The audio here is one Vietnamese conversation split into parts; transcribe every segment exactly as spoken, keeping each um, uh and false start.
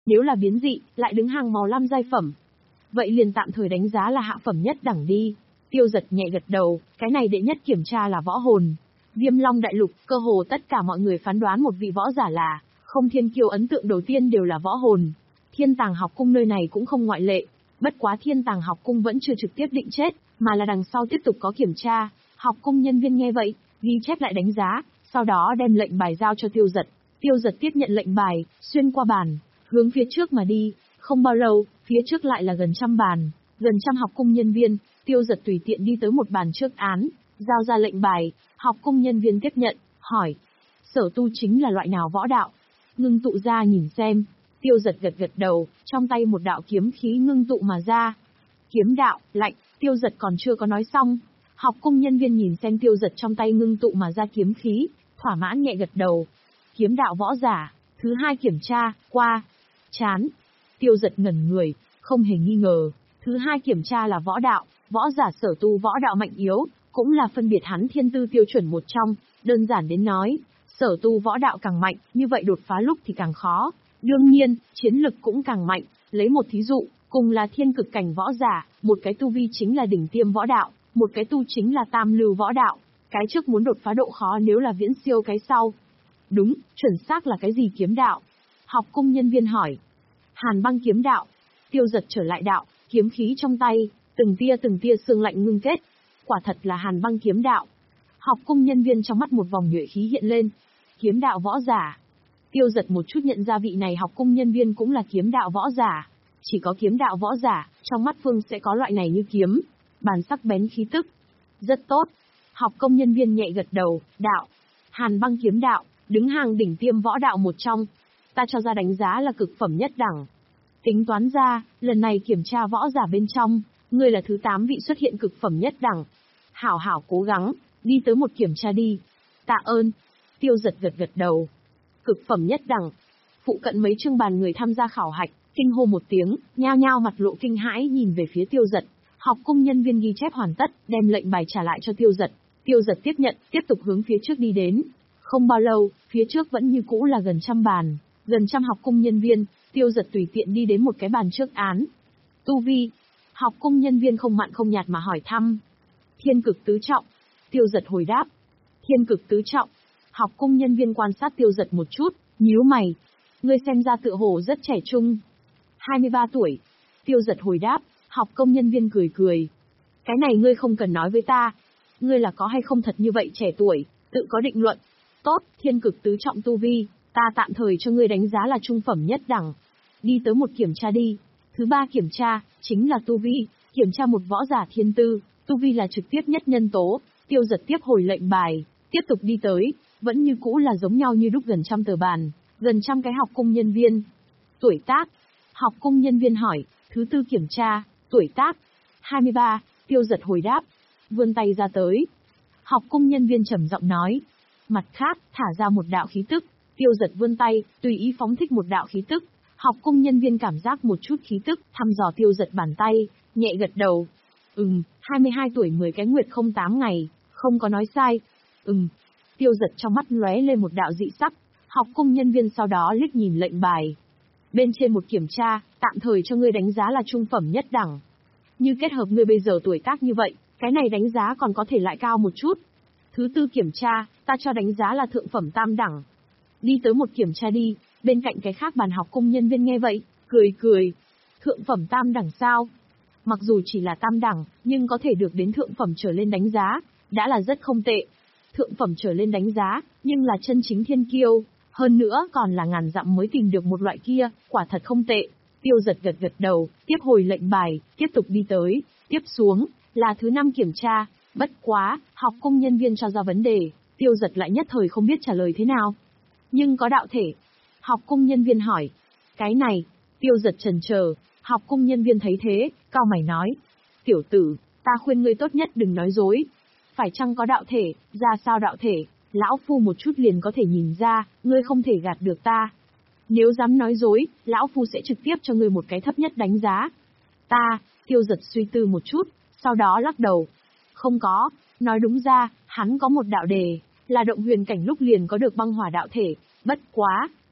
Nếu là biến dị, lại đứng hàng màu lam giai phẩm. Vậy liền tạm thời đánh giá là hạ phẩm nhất đẳng đi. Tiêu Giật nhẹ gật đầu, cái này đệ nhất kiểm tra là võ hồn. Viêm Long Đại Lục, cơ hồ tất cả mọi người phán đoán một vị võ giả là Không Thiên Kiêu, ấn tượng đầu tiên đều là võ hồn. Thiên Tàng học cung nơi này cũng không ngoại lệ. Bất quá Thiên Tàng học cung vẫn chưa trực tiếp định chết, mà là đằng sau tiếp tục có kiểm tra. Học cung nhân viên nghe vậy, ghi chép lại đánh giá, sau đó đem lệnh bài giao cho Tiêu Giật. Tiêu Giật tiếp nhận lệnh bài, xuyên qua bàn, hướng phía trước mà đi. Không bao lâu, phía trước lại là gần trăm bàn, gần trăm học cung nhân viên. Tiêu Giật tùy tiện đi tới một bàn trước án, giao ra lệnh bài. Học cung nhân viên tiếp nhận, hỏi: Sở tu chính là loại nào võ đạo? Ngưng tụ ra nhìn xem. Tiêu Giật gật gật đầu, trong tay một đạo kiếm khí ngưng tụ mà ra. Kiếm đạo, lạnh. Tiêu Giật còn chưa có nói xong. Học cung nhân viên nhìn xem Tiêu Giật trong tay ngưng tụ mà ra kiếm khí, thỏa mãn nhẹ gật đầu. Kiếm đạo võ giả, thứ hai kiểm tra, qua. Chán. Tiêu Giật ngẩn người, không hề nghi ngờ. Thứ hai kiểm tra là võ đạo, võ giả sở tu võ đạo mạnh yếu, cũng là phân biệt hắn thiên tư tiêu chuẩn một trong. Đơn giản đến nói, sở tu võ đạo càng mạnh, như vậy đột phá lúc thì càng khó. Đương nhiên, chiến lực cũng càng mạnh. Lấy một thí dụ, cùng là thiên cực cảnh võ giả, một cái tu vi chính là đỉnh tiêm võ đạo, một cái tu chính là tam lưu võ đạo. Cái trước muốn đột phá độ khó nếu là viễn siêu cái sau. Đúng, chuẩn xác là cái gì kiếm đạo? Học cung nhân viên hỏi. Hàn băng kiếm đạo. Tiêu Giật trở lại đạo, kiếm khí trong tay, từng tia từng tia sương lạnh ngưng kết. Quả thật là hàn băng kiếm đạo. Học cung nhân viên trong mắt một vòng nhuệ khí hiện lên. Kiếm đạo võ giả. Tiêu Giật một chút nhận ra vị này học cung nhân viên cũng là kiếm đạo võ giả. Chỉ có kiếm đạo võ giả, trong mắt phương sẽ có loại này như kiếm, bàn sắc bén khí tức. Rất tốt. Học công nhân viên nhẹ gật đầu, đạo. Hàn băng kiếm đạo, đứng hàng đỉnh tiêm võ đạo một trong. Ta cho ra đánh giá là cực phẩm nhất đẳng. Tính toán ra, lần này kiểm tra võ giả bên trong, ngươi là thứ tám vị xuất hiện cực phẩm nhất đẳng. Hảo hảo cố gắng, đi tới một kiểm tra đi. Tạ ơn. Tiêu Giật gật gật đầu. Cực phẩm nhất đẳng. Phụ cận mấy trương bàn người tham gia khảo hạch, kinh hô một tiếng, nhao nhao mặt lộ kinh hãi nhìn về phía Tiêu Giật. Học cung nhân viên ghi chép hoàn tất, đem lệnh bài trả lại cho Tiêu Giật. Tiêu Giật tiếp nhận, tiếp tục hướng phía trước đi đến. Không bao lâu, phía trước vẫn như cũ là gần trăm bàn, gần trăm học cung nhân viên. Tiêu Giật tùy tiện đi đến một cái bàn trước án. Tu vi. Học cung nhân viên không mặn không nhạt mà hỏi thăm. Thiên cực tứ trọng. Tiêu Giật hồi đáp. Thiên cực tứ trọng. Học cung nhân viên quan sát Tiêu Giật một chút, nhíu mày. Ngươi xem ra tựa hồ rất trẻ trung. hai mươi ba tuổi. Tiêu Giật hồi đáp. Học công nhân viên cười cười. Cái này ngươi không cần nói với ta. Ngươi là có hay không thật như vậy trẻ tuổi, tự có định luận. Tốt, thiên cực tứ trọng tu vi, ta tạm thời cho ngươi đánh giá là trung phẩm nhất đẳng. Đi tới một kiểm tra đi. Thứ ba kiểm tra, chính là tu vi, kiểm tra một võ giả thiên tư, tu vi là trực tiếp nhất nhân tố. Tiêu Giật tiếp hồi lệnh bài, tiếp tục đi tới, vẫn như cũ là giống nhau như đúc gần trăm tờ bàn, gần trăm cái học cung nhân viên. Tuổi tác. Học cung nhân viên hỏi, thứ tư kiểm tra, tuổi tác. hai mươi ba, Tiêu Giật hồi đáp. Vươn tay ra tới. Học cung nhân viên trầm giọng nói. Mặt khác, thả ra một đạo khí tức. Tiêu Giật vươn tay, tùy ý phóng thích một đạo khí tức. Học cung nhân viên cảm giác một chút khí tức, thăm dò Tiêu Giật bàn tay, nhẹ gật đầu. Ừm, hai mươi hai tuổi mười cái nguyệt không tám ngày, không có nói sai. Ừm. Tiêu Giật trong mắt lóe lên một đạo dị sắc. Học cung nhân viên sau đó liếc nhìn lệnh bài. Bên trên một kiểm tra, tạm thời cho ngươi đánh giá là trung phẩm nhất đẳng. Như kết hợp ngươi bây giờ tuổi tác như vậy, cái này đánh giá còn có thể lại cao một chút. Thứ tư kiểm tra, ta cho đánh giá là thượng phẩm tam đẳng. Đi tới một kiểm tra đi. Bên cạnh cái khác bàn học cung nhân viên nghe vậy, cười cười. Thượng phẩm tam đẳng sao? Mặc dù chỉ là tam đẳng, nhưng có thể được đến thượng phẩm trở lên đánh giá, đã là rất không tệ. Thượng phẩm trở lên đánh giá, nhưng là chân chính thiên kiêu, hơn nữa còn là ngàn dặm mới tìm được một loại kia, quả thật không tệ. Tiêu Giật gật gật đầu, tiếp hồi lệnh bài, tiếp tục đi tới, tiếp xuống, là thứ năm kiểm tra. Bất quá, học cung nhân viên cho ra vấn đề, Tiêu Giật lại nhất thời không biết trả lời thế nào. Nhưng có đạo thể. Học cung nhân viên hỏi. Cái này, Tiêu Giật chần chờ. Học cung nhân viên thấy thế, cau mày nói. Tiểu tử, ta khuyên ngươi tốt nhất đừng nói dối. Phải chăng có đạo thể, ra sao đạo thể, lão phu một chút liền có thể nhìn ra, ngươi không thể gạt được ta. Nếu dám nói dối, lão phu sẽ trực tiếp cho ngươi một cái thấp nhất đánh giá. Ta, Tiêu Giật suy tư một chút, sau đó lắc đầu. Không có, nói đúng ra, hắn có một đạo đề, là động huyền cảnh lúc liền có được băng hỏa đạo thể, bất quá,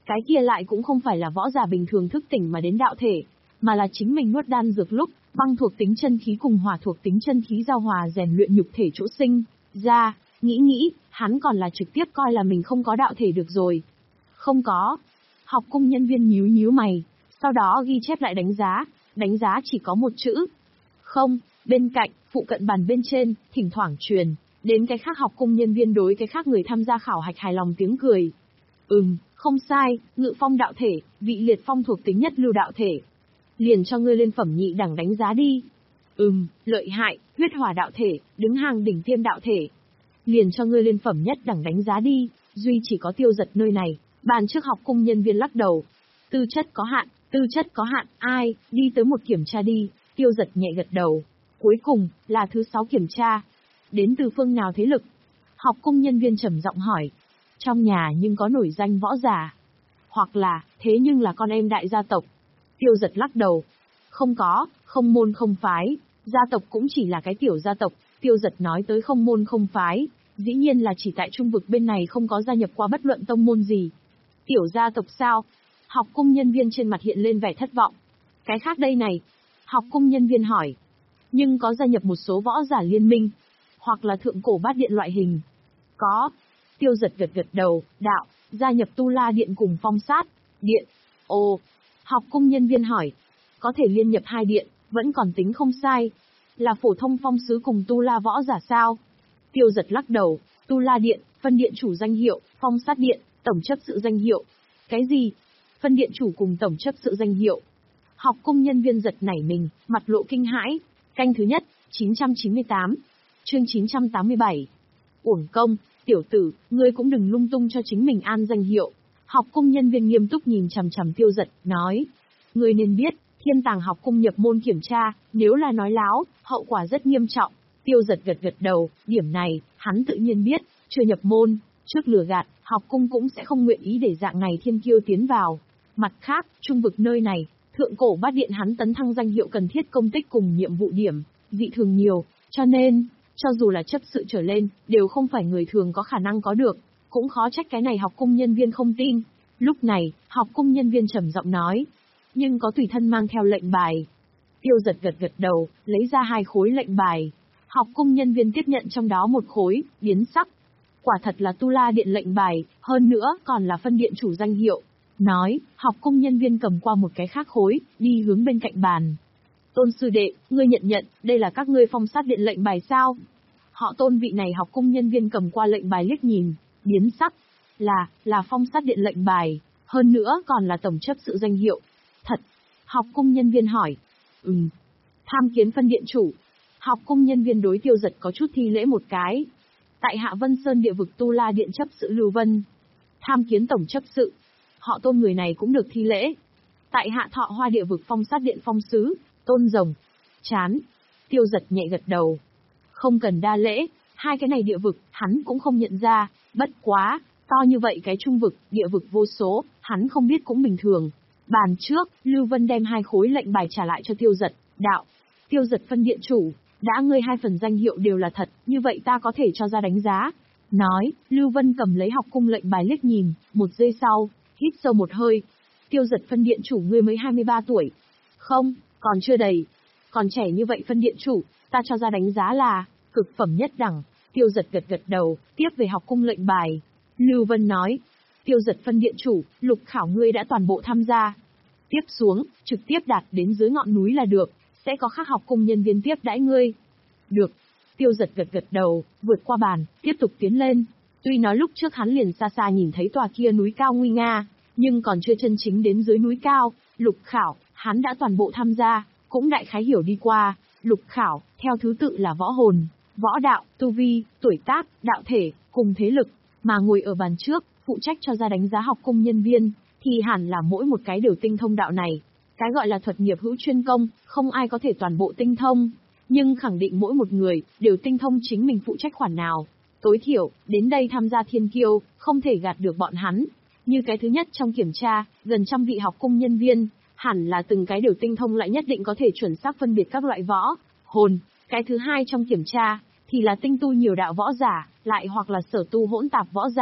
Cái kia lại cũng không phải là võ giả bình thường thức tỉnh mà đến đạo thể, mà là chính mình nuốt đan dược lúc, băng thuộc tính chân khí cùng hỏa thuộc tính chân khí giao hòa rèn luyện nhục thể chỗ sinh ra, nghĩ nghĩ, hắn còn là trực tiếp coi là mình không có đạo thể được rồi. Không có. Học cung nhân viên nhíu nhíu mày, sau đó ghi chép lại đánh giá, đánh giá chỉ có một chữ. Không, bên cạnh, phụ cận bàn bên trên, thỉnh thoảng truyền đến cái khác học cung nhân viên đối cái khác người tham gia khảo hạch hài lòng tiếng cười. Ừm, không sai, ngự phong đạo thể, vị liệt phong thuộc tính nhất lưu đạo thể. Liền cho ngươi lên phẩm nhị đẳng đánh giá đi. Ừm, lợi hại, huyết hỏa đạo thể, đứng hàng đỉnh tiêm đạo thể. Liền cho ngươi lên phẩm nhất đẳng đánh giá đi, duy chỉ có Tiêu Giật nơi này, bàn trước học cung nhân viên lắc đầu. Tư chất có hạn, tư chất có hạn, ai, đi tới một kiểm tra đi, Tiêu Giật nhẹ gật đầu. Cuối cùng, là thứ sáu kiểm tra. Đến từ phương nào thế lực? Học cung nhân viên trầm giọng hỏi. Trong nhà nhưng có nổi danh võ giả. Hoặc là, thế nhưng là con em đại gia tộc. Tiêu Giật lắc đầu. Không có, không môn không phái, gia tộc cũng chỉ là cái tiểu gia tộc. Tiêu Giật nói tới không môn không phái, dĩ nhiên là chỉ tại trung vực bên này không có gia nhập qua bất luận tông môn gì. Tiểu gia tộc sao? Học cung nhân viên trên mặt hiện lên vẻ thất vọng. Cái khác đây này? Học cung nhân viên hỏi. Nhưng có gia nhập một số võ giả liên minh, hoặc là thượng cổ bát điện loại hình. Có. Tiêu Giật gật gật đầu, đạo, gia nhập Tu La Điện cùng Phong Sát Điện. Ồ. Học cung nhân viên hỏi. Có thể liên nhập hai điện, vẫn còn tính không sai. Là phổ thông phong sứ cùng Tu La võ giả sao? Tiêu Giật lắc đầu, Tu La Điện, phân điện chủ danh hiệu, Phong Sát Điện, tổng chấp sự danh hiệu. Cái gì? Phân điện chủ cùng tổng chấp sự danh hiệu. Học cung nhân viên giật nảy mình, mặt lộ kinh hãi. Canh thứ nhất, chín trăm chín mươi tám. Chương chín trăm tám mươi bảy. Uổng công, tiểu tử, ngươi cũng đừng lung tung cho chính mình an danh hiệu. Học cung nhân viên nghiêm túc nhìn chằm chằm Tiêu Giật, nói. Ngươi nên biết, Thiên Tàng học cung nhập môn kiểm tra, nếu là nói láo, hậu quả rất nghiêm trọng. Tiêu Giật gật gật đầu, điểm này, hắn tự nhiên biết, chưa nhập môn, trước lừa gạt, học cung cũng sẽ không nguyện ý để dạng này thiên kiêu tiến vào. Mặt khác, trung vực nơi này, thượng cổ bát điện hắn tấn thăng danh hiệu cần thiết công tích cùng nhiệm vụ điểm, dị thường nhiều, cho nên, cho dù là chấp sự trở lên, đều không phải người thường có khả năng có được, cũng khó trách cái này học cung nhân viên không tin. Lúc này, học cung nhân viên trầm giọng nói, nhưng có tùy thân mang theo lệnh bài. Tiêu Giật gật gật đầu, lấy ra hai khối lệnh bài. Học cung nhân viên tiếp nhận trong đó một khối, biến sắc. Quả thật là Tu La Điện lệnh bài, hơn nữa còn là phân điện chủ danh hiệu. Nói, học cung nhân viên cầm qua một cái khác khối, đi hướng bên cạnh bàn. Tôn sư đệ, ngươi nhận nhận, đây là các ngươi Phong Sát Điện lệnh bài sao? Họ Tôn vị này học cung nhân viên cầm qua lệnh bài liếc nhìn, biến sắc. Là, là Phong Sát Điện lệnh bài, hơn nữa còn là tổng chấp sự danh hiệu. Thật. Học cung nhân viên hỏi. Ừm. Tham kiến phân điện chủ. Học cung nhân viên đối Tiêu Giật có chút thi lễ một cái. Tại Hạ Vân Sơn địa vực Tu La Điện chấp sự Lưu Vân. Tham kiến tổng chấp sự. Họ Tôn người này cũng được thi lễ. Tại Hạ Thọ Hoa địa vực Phong Sát Điện phong sứ, Tôn Rồng. Chán. Tiêu Giật nhẹ gật đầu. Không cần đa lễ, hai cái này địa vực, hắn cũng không nhận ra, bất quá, to như vậy cái trung vực, địa vực vô số, hắn không biết cũng bình thường. Bàn trước, Lưu Vân đem hai khối lệnh bài trả lại cho Tiêu Giật, đạo. Tiêu Giật phân điện chủ, đã ngươi hai phần danh hiệu đều là thật, như vậy ta có thể cho ra đánh giá. Nói, Lưu Vân cầm lấy học cung lệnh bài liếc nhìn, một giây sau, hít sâu một hơi. Tiêu Giật phân điện chủ ngươi mới hai mươi ba tuổi. Không, còn chưa đầy. Còn trẻ như vậy phân điện chủ, ta cho ra đánh giá là, cực phẩm nhất đẳng. Tiêu Giật gật gật đầu, tiếp về học cung lệnh bài. Lưu Vân nói, Tiêu Giật phân điện chủ, lục khảo ngươi đã toàn bộ tham gia. Tiếp xuống, trực tiếp đạt đến dưới ngọn núi là được, sẽ có khác học cung nhân viên tiếp đãi ngươi. Được. Tiêu Giật gật gật đầu, vượt qua bàn, tiếp tục tiến lên. Tuy nói lúc trước hắn liền xa xa nhìn thấy tòa kia núi cao nguy nga, nhưng còn chưa chân chính đến dưới núi cao, lục khảo, hắn đã toàn bộ tham gia, cũng đại khái hiểu đi qua. Lục khảo, theo thứ tự là võ hồn, võ đạo, tu vi, tuổi tác, đạo thể, cùng thế lực, mà ngồi ở bàn trước, phụ trách cho ra đánh giá học cung nhân viên, thì hẳn là mỗi một cái đều tinh thông đạo này. Cái gọi là thuật nghiệp hữu chuyên công, không ai có thể toàn bộ tinh thông, nhưng khẳng định mỗi một người đều tinh thông chính mình phụ trách khoản nào. Tối thiểu, đến đây tham gia thiên kiêu, không thể gạt được bọn hắn. Như cái thứ nhất trong kiểm tra, gần trăm vị học cung nhân viên, hẳn là từng cái đều tinh thông lại nhất định có thể chuẩn xác phân biệt các loại võ, hồn. Cái thứ hai trong kiểm tra, thì là tinh tu nhiều đạo võ giả, lại hoặc là sở tu hỗn tạp võ giả.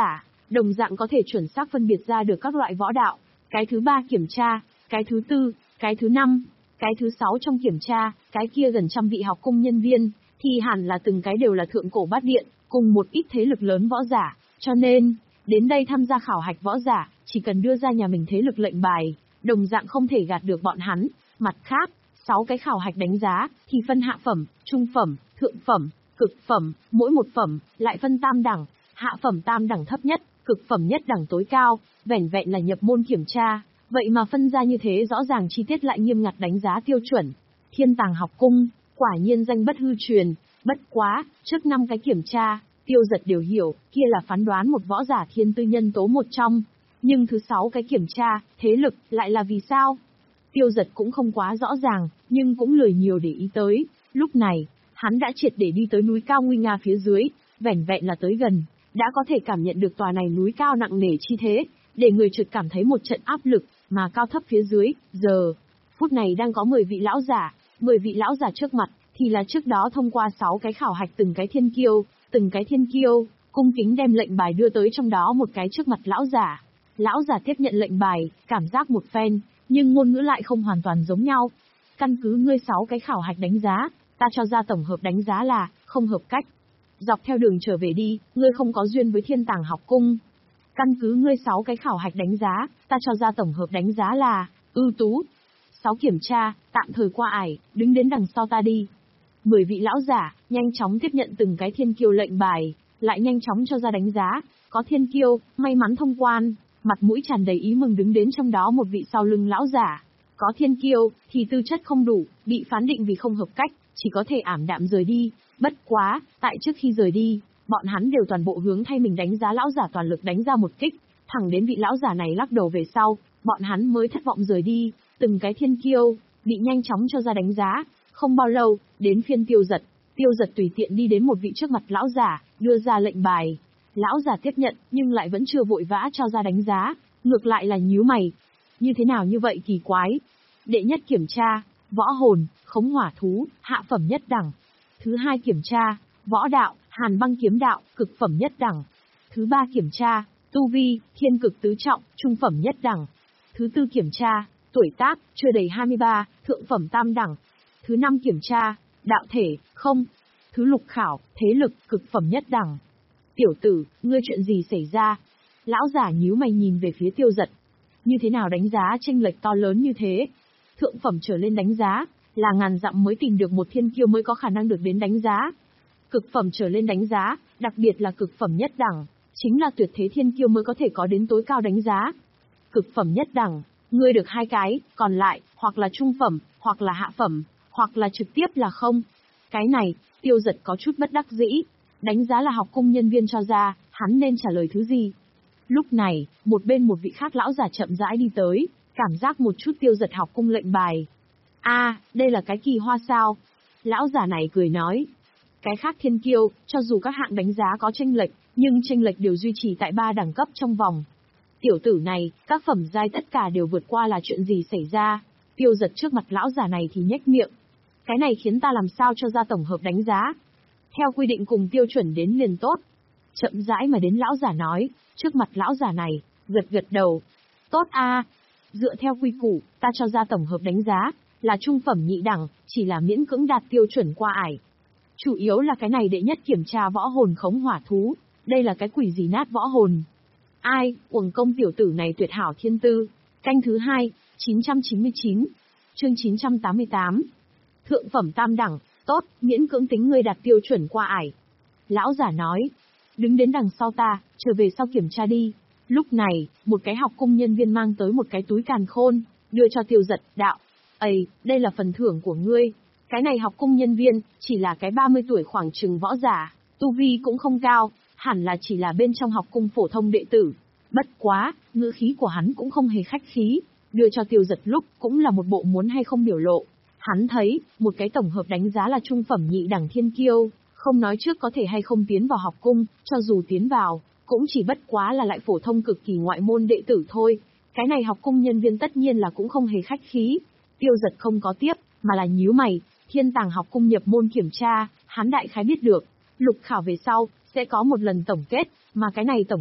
đồng dạng có thể chuẩn xác phân biệt ra được các loại võ đạo. Cái thứ ba kiểm tra, cái thứ tư, cái thứ năm, cái thứ sáu trong kiểm tra, cái kia gần trăm vị học cung nhân viên, thì hẳn là từng cái đều là thượng cổ bát điện, cùng một ít thế lực lớn võ giả, cho nên, đến đây tham gia khảo hạch võ giả, chỉ cần đưa ra nhà mình thế lực lệnh bài, đồng dạng không thể gạt được bọn hắn. Mặt khác, sáu cái khảo hạch đánh giá, thì phân hạ phẩm, trung phẩm, thượng phẩm, cực phẩm, mỗi một phẩm, lại phân tam đẳng, hạ phẩm tam đẳng thấp nhất, cực phẩm nhất đẳng tối cao, vẻn vẹn là nhập môn kiểm tra, vậy mà phân ra như thế rõ ràng chi tiết lại nghiêm ngặt đánh giá tiêu chuẩn. Thiên Tàng học cung, quả nhiên danh bất hư truyền, bất quá, trước năm cái kiểm tra, Tiêu Giật đều hiểu, kia là phán đoán một võ giả thiên tư nhân tố một trong. Nhưng thứ sáu cái kiểm tra, thế lực, lại là vì sao? Tiêu Giật cũng không quá rõ ràng, nhưng cũng lười nhiều để ý tới. Lúc này, hắn đã triệt để đi tới núi cao nguy nga phía dưới, vẻn vẹn là tới gần, đã có thể cảm nhận được tòa này núi cao nặng nề chi thế, để người chợt cảm thấy một trận áp lực, mà cao thấp phía dưới, giờ, phút này đang có mười vị lão giả, mười vị lão giả trước mặt, thì là trước đó thông qua sáu cái khảo hạch từng cái thiên kiêu, từng cái thiên kiêu, cung kính đem lệnh bài đưa tới trong đó một cái trước mặt lão giả. Lão giả tiếp nhận lệnh bài, cảm giác một phen, nhưng ngôn ngữ lại không hoàn toàn giống nhau. Căn cứ ngươi sáu cái khảo hạch đánh giá, ta cho ra tổng hợp đánh giá là, không hợp cách. Dọc theo đường trở về đi, ngươi không có duyên với Thiên Tàng học cung. Căn cứ ngươi sáu cái khảo hạch đánh giá, ta cho ra tổng hợp đánh giá là, ưu tú. Sáu kiểm tra, tạm thời qua ải, đứng đến đằng sau ta đi. Mười vị lão giả, nhanh chóng tiếp nhận từng cái thiên kiêu lệnh bài, lại nhanh chóng cho ra đánh giá. Có thiên kiêu, may mắn thông quan, mặt mũi tràn đầy ý mừng đứng đến trong đó một vị sau lưng lão giả. Có thiên kiêu, thì tư chất không đủ, bị phán định vì không hợp cách, chỉ có thể ảm đạm rời đi. Bất quá, tại trước khi rời đi, bọn hắn đều toàn bộ hướng thay mình đánh giá lão giả toàn lực đánh ra một kích, thẳng đến vị lão giả này lắc đầu về sau, bọn hắn mới thất vọng rời đi. Từng cái thiên kiêu, bị nhanh chóng cho ra đánh giá. Không bao lâu, đến phiên Tiêu Giật. Tiêu Giật tùy tiện đi đến một vị trước mặt lão giả, đưa ra lệnh bài. Lão giả tiếp nhận, nhưng lại vẫn chưa vội vã cho ra đánh giá, ngược lại là nhíu mày. Như thế nào như vậy kỳ quái? Đệ nhất kiểm tra, võ hồn, khống hỏa thú, hạ phẩm nhất đẳng. Thứ hai kiểm tra, võ đạo, hàn băng kiếm đạo, cực phẩm nhất đẳng. Thứ ba kiểm tra, tu vi, thiên cực tứ trọng, trung phẩm nhất đẳng. Thứ tư kiểm tra, tuổi tác, chưa đầy hai mươi ba, thượng phẩm tam đẳng. Thứ năm kiểm tra, đạo thể, không. Thứ lục khảo, thế lực, cực phẩm nhất đẳng. Tiểu tử, ngươi chuyện gì xảy ra? Lão giả nhíu mày nhìn về phía Tiêu Giật. Như thế nào đánh giá chênh lệch to lớn như thế? Thượng phẩm trở lên đánh giá, là ngàn dặm mới tìm được một thiên kiêu mới có khả năng được đến đánh giá. Cực phẩm trở lên đánh giá, đặc biệt là cực phẩm nhất đẳng, chính là tuyệt thế thiên kiêu mới có thể có đến tối cao đánh giá. Cực phẩm nhất đẳng, ngươi được hai cái, còn lại, hoặc là trung phẩm, hoặc là hạ phẩm, hoặc là trực tiếp là không. Cái này, Tiêu Giật có chút bất đắc dĩ. Đánh giá là học cung nhân viên cho ra, hắn nên trả lời thứ gì? Lúc này, một bên một vị khác lão giả chậm rãi đi tới, cảm giác một chút Tiêu Giật học cung lệnh bài. A, à, đây là cái kỳ hoa sao? Lão giả này cười nói. Cái khác thiên kiêu, cho dù các hạng đánh giá có chênh lệch, nhưng chênh lệch đều duy trì tại ba đẳng cấp trong vòng. Tiểu tử này, các phẩm giai tất cả đều vượt qua là chuyện gì xảy ra? Tiêu Giật trước mặt lão giả này thì nhếch miệng. Cái này khiến ta làm sao cho ra tổng hợp đánh giá? Theo quy định cùng tiêu chuẩn đến liền tốt. Chậm rãi mà đến lão giả nói, trước mặt lão giả này, gật gật đầu. Tốt a, dựa theo quy củ, ta cho ra tổng hợp đánh giá, là trung phẩm nhị đẳng, chỉ là miễn cưỡng đạt tiêu chuẩn qua ải. Chủ yếu là cái này đệ nhất kiểm tra võ hồn khống hỏa thú, đây là cái quỷ gì nát võ hồn. Ai, uổng công tiểu tử này tuyệt hảo thiên tư. Canh thứ hai, chín trăm chín mươi chín, chương chín trăm tám mươi tám. Thượng phẩm tam đẳng, tốt, miễn cưỡng tính ngươi đạt tiêu chuẩn qua ải. Lão giả nói, đứng đến đằng sau ta, trở về sau kiểm tra đi. Lúc này, một cái học cung nhân viên mang tới một cái túi càn khôn, đưa cho Tiêu Giật, đạo. Ây, đây là phần thưởng của ngươi. Cái này học cung nhân viên, chỉ là cái ba mươi tuổi khoảng chừng võ giả, tu vi cũng không cao, hẳn là chỉ là bên trong học cung phổ thông đệ tử. Bất quá, ngữ khí của hắn cũng không hề khách khí, đưa cho Tiêu Giật lúc cũng là một bộ muốn hay không biểu lộ. Hắn thấy, một cái tổng hợp đánh giá là trung phẩm nhị đẳng thiên kiêu, không nói trước có thể hay không tiến vào học cung, cho dù tiến vào, cũng chỉ bất quá là lại phổ thông cực kỳ ngoại môn đệ tử thôi. Cái này học cung nhân viên tất nhiên là cũng không hề khách khí. Tiêu Giật không có tiếp, mà là nhíu mày. Thiên Tàng học cung nhập môn kiểm tra, hắn đại khái biết được, lục khảo về sau, sẽ có một lần tổng kết, mà cái này tổng kết,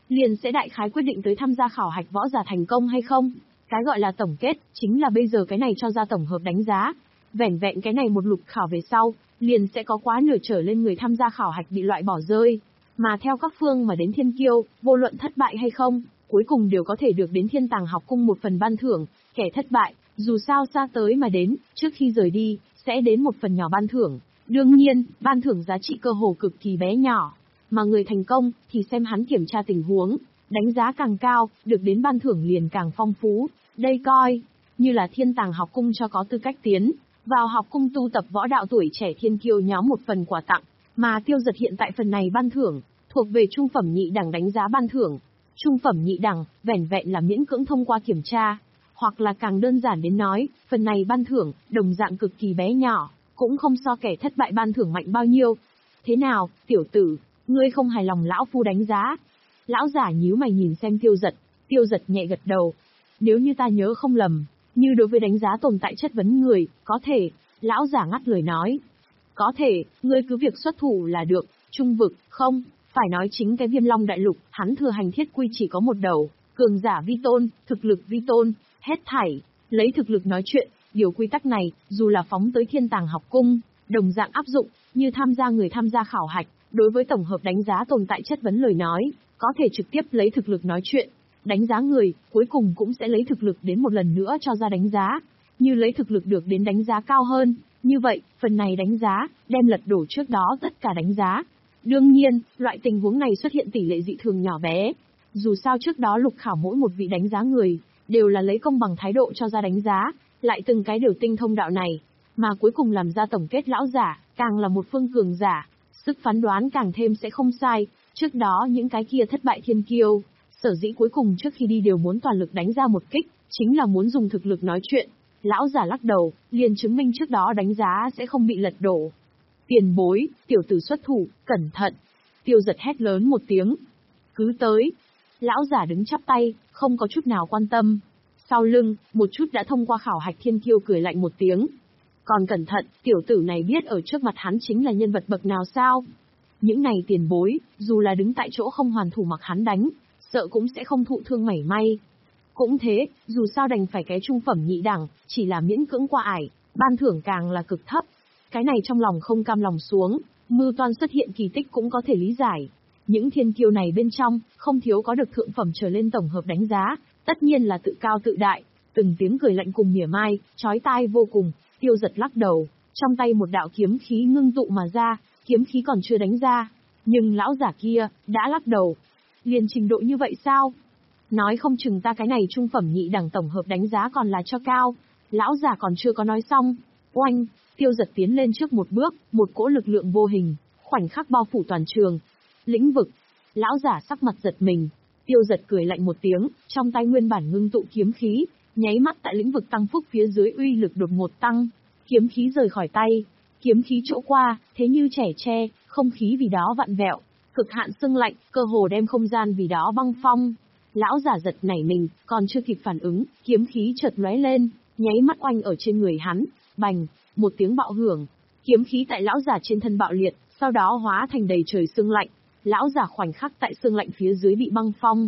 liền sẽ đại khái quyết định tới tham gia khảo hạch võ giả thành công hay không. Cái gọi là tổng kết, chính là bây giờ cái này cho ra tổng hợp đánh giá. Vẻn vẹn cái này một lục khảo về sau, liền sẽ có quá nửa trở lên người tham gia khảo hạch bị loại bỏ rơi. Mà theo các phương mà đến thiên kiêu, vô luận thất bại hay không, cuối cùng đều có thể được đến thiên tàng học cung một phần ban thưởng. Kẻ thất bại, dù sao xa tới mà đến, trước khi rời đi, sẽ đến một phần nhỏ ban thưởng. Đương nhiên, ban thưởng giá trị cơ hồ cực kỳ bé nhỏ. Mà người thành công, thì xem hắn kiểm tra tình huống, đánh giá càng cao, được đến ban thưởng liền càng phong phú. Đây coi, như là thiên tàng học cung cho có tư cách tiến vào học cung tu tập võ đạo tuổi trẻ thiên kiêu nhóm một phần quà tặng. Mà Tiêu Giật hiện tại phần này ban thưởng, thuộc về trung phẩm nhị đẳng đánh giá ban thưởng. Trung phẩm nhị đẳng, vẻn vẹn là miễn cưỡng thông qua kiểm tra. Hoặc là càng đơn giản đến nói, phần này ban thưởng, đồng dạng cực kỳ bé nhỏ, cũng không so kẻ thất bại ban thưởng mạnh bao nhiêu. Thế nào, tiểu tử, ngươi không hài lòng lão phu đánh giá? Lão giả nhíu mày nhìn xem Tiêu Giật, Tiêu Giật nhẹ gật đầu. Nếu như ta nhớ không lầm, như đối với đánh giá tồn tại chất vấn người, có thể, lão giả ngắt lời nói. Có thể, ngươi cứ việc xuất thủ là được, trung vực, không, phải nói chính cái Viêm Long đại lục, hắn thừa hành thiết quy chỉ có một đầu, cường giả vi tôn, thực lực vi tôn, hết thảy, lấy thực lực nói chuyện, điều quy tắc này, dù là phóng tới thiên tàng học cung, đồng dạng áp dụng, như tham gia người tham gia khảo hạch, đối với tổng hợp đánh giá tồn tại chất vấn lời nói, có thể trực tiếp lấy thực lực nói chuyện. Đánh giá người, cuối cùng cũng sẽ lấy thực lực đến một lần nữa cho ra đánh giá. Như lấy thực lực được đến đánh giá cao hơn, như vậy, phần này đánh giá, đem lật đổ trước đó tất cả đánh giá. Đương nhiên, loại tình huống này xuất hiện tỷ lệ dị thường nhỏ bé. Dù sao trước đó lục khảo mỗi một vị đánh giá người, đều là lấy công bằng thái độ cho ra đánh giá, lại từng cái đều tinh thông đạo này. Mà cuối cùng làm ra tổng kết lão giả, càng là một phương cường giả, sức phán đoán càng thêm sẽ không sai. Trước đó những cái kia thất bại thiên kiêu, sở dĩ cuối cùng trước khi đi đều muốn toàn lực đánh ra một kích, chính là muốn dùng thực lực nói chuyện. Lão giả lắc đầu, liền chứng minh trước đó đánh giá sẽ không bị lật đổ. Tiền bối, tiểu tử xuất thủ, cẩn thận. Tiêu Giật hét lớn một tiếng. Cứ tới. Lão giả đứng chắp tay, không có chút nào quan tâm. Sau lưng, một chút đã thông qua khảo hạch thiên kiêu cười lạnh một tiếng. Còn cẩn thận, tiểu tử này biết ở trước mặt hắn chính là nhân vật bậc nào sao? Những này tiền bối, dù là đứng tại chỗ không hoàn thủ mặc hắn đánh, sợ cũng sẽ không thụ thương mảy may. Cũng thế, dù sao đành phải cái trung phẩm nhị đẳng, chỉ là miễn cưỡng qua ải, ban thưởng càng là cực thấp. Cái này trong lòng không cam lòng xuống, mưu toan xuất hiện kỳ tích cũng có thể lý giải. Những thiên kiêu này bên trong, không thiếu có được thượng phẩm trở lên tổng hợp đánh giá, tất nhiên là tự cao tự đại, từng tiếng cười lạnh cùng mỉa mai, chói tai vô cùng. Tiêu Giật lắc đầu, trong tay một đạo kiếm khí ngưng tụ mà ra, kiếm khí còn chưa đánh ra, nhưng lão giả kia đã lắc đầu. Liền trình độ như vậy sao? Nói không chừng ta cái này trung phẩm nhị đẳng tổng hợp đánh giá còn là cho cao. Lão giả còn chưa có nói xong. Oanh, Tiêu Giật tiến lên trước một bước, một cỗ lực lượng vô hình, khoảnh khắc bao phủ toàn trường. Lĩnh vực. Lão giả sắc mặt giật mình. Tiêu Giật cười lạnh một tiếng, trong tay nguyên bản ngưng tụ kiếm khí, nháy mắt tại lĩnh vực tăng phúc phía dưới uy lực đột ngột tăng. Kiếm khí rời khỏi tay, kiếm khí chỗ qua, thế như trẻ tre, không khí vì đó vặn vẹo, cực hạn sưng lạnh, cơ hồ đem không gian vì đó băng phong. Lão giả giật nảy mình, còn chưa kịp phản ứng, kiếm khí chợt lóe lên, nháy mắt oanh ở trên người hắn, bành, một tiếng bạo hưởng, kiếm khí tại lão giả trên thân bạo liệt, sau đó hóa thành đầy trời sương lạnh, lão giả khoảnh khắc tại sương lạnh phía dưới bị băng phong.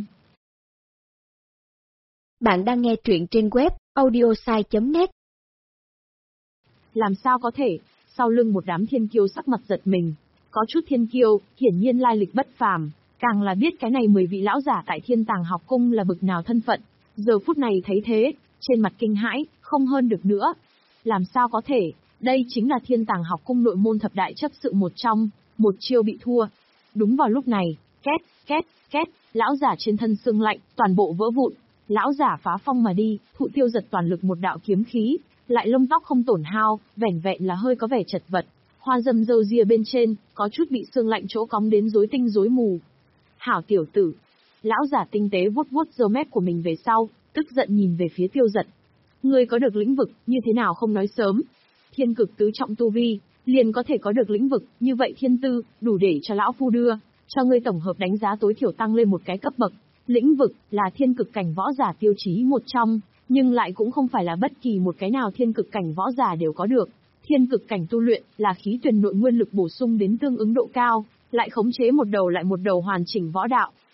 Bạn đang nghe truyện trên web audiosai chấm net. Làm sao có thể? Sau lưng một đám thiên kiêu sắc mặt giật mình, có chút thiên kiêu, hiển nhiên lai lịch bất phàm, càng là biết cái này mười vị lão giả tại Thiên Tàng học cung là bực nào thân phận, giờ phút này thấy thế, trên mặt kinh hãi, không hơn được nữa. Làm sao có thể? Đây chính là Thiên Tàng học cung nội môn thập đại chấp sự một trong, một chiêu bị thua. Đúng vào lúc này, két, két, két, lão giả trên thân sương lạnh, toàn bộ vỡ vụn. Lão giả phá phong mà đi, thụ Tiêu Giật toàn lực một đạo kiếm khí, lại lông tóc không tổn hao, vẻn vẹn là hơi có vẻ chật vật. Hoa dâm râu ria bên trên, có chút bị sương lạnh chỗ cóng đến rối tinh rối mù. Hảo tiểu tử. Lão giả tinh tế vuốt vuốt râu mép của mình về sau, tức giận nhìn về phía Tiêu Giật. Ngươi có được lĩnh vực, như thế nào không nói sớm? Thiên cực tứ trọng tu vi, liền có thể có được lĩnh vực, như vậy thiên tư, đủ để cho lão phu đưa, cho ngươi tổng hợp đánh giá tối thiểu tăng lên một cái cấp bậc. Lĩnh vực, là thiên cực cảnh võ giả tiêu chí một trong, nhưng lại cũng không phải là bất kỳ một cái nào thiên cực cảnh võ giả đều có được. Thiên cực cảnh tu luyện, là khí tuyển nội nguyên lực bổ sung đến tương ứng độ cao, lại khống chế một đầu lại một đầu hoàn chỉnh võ đạo,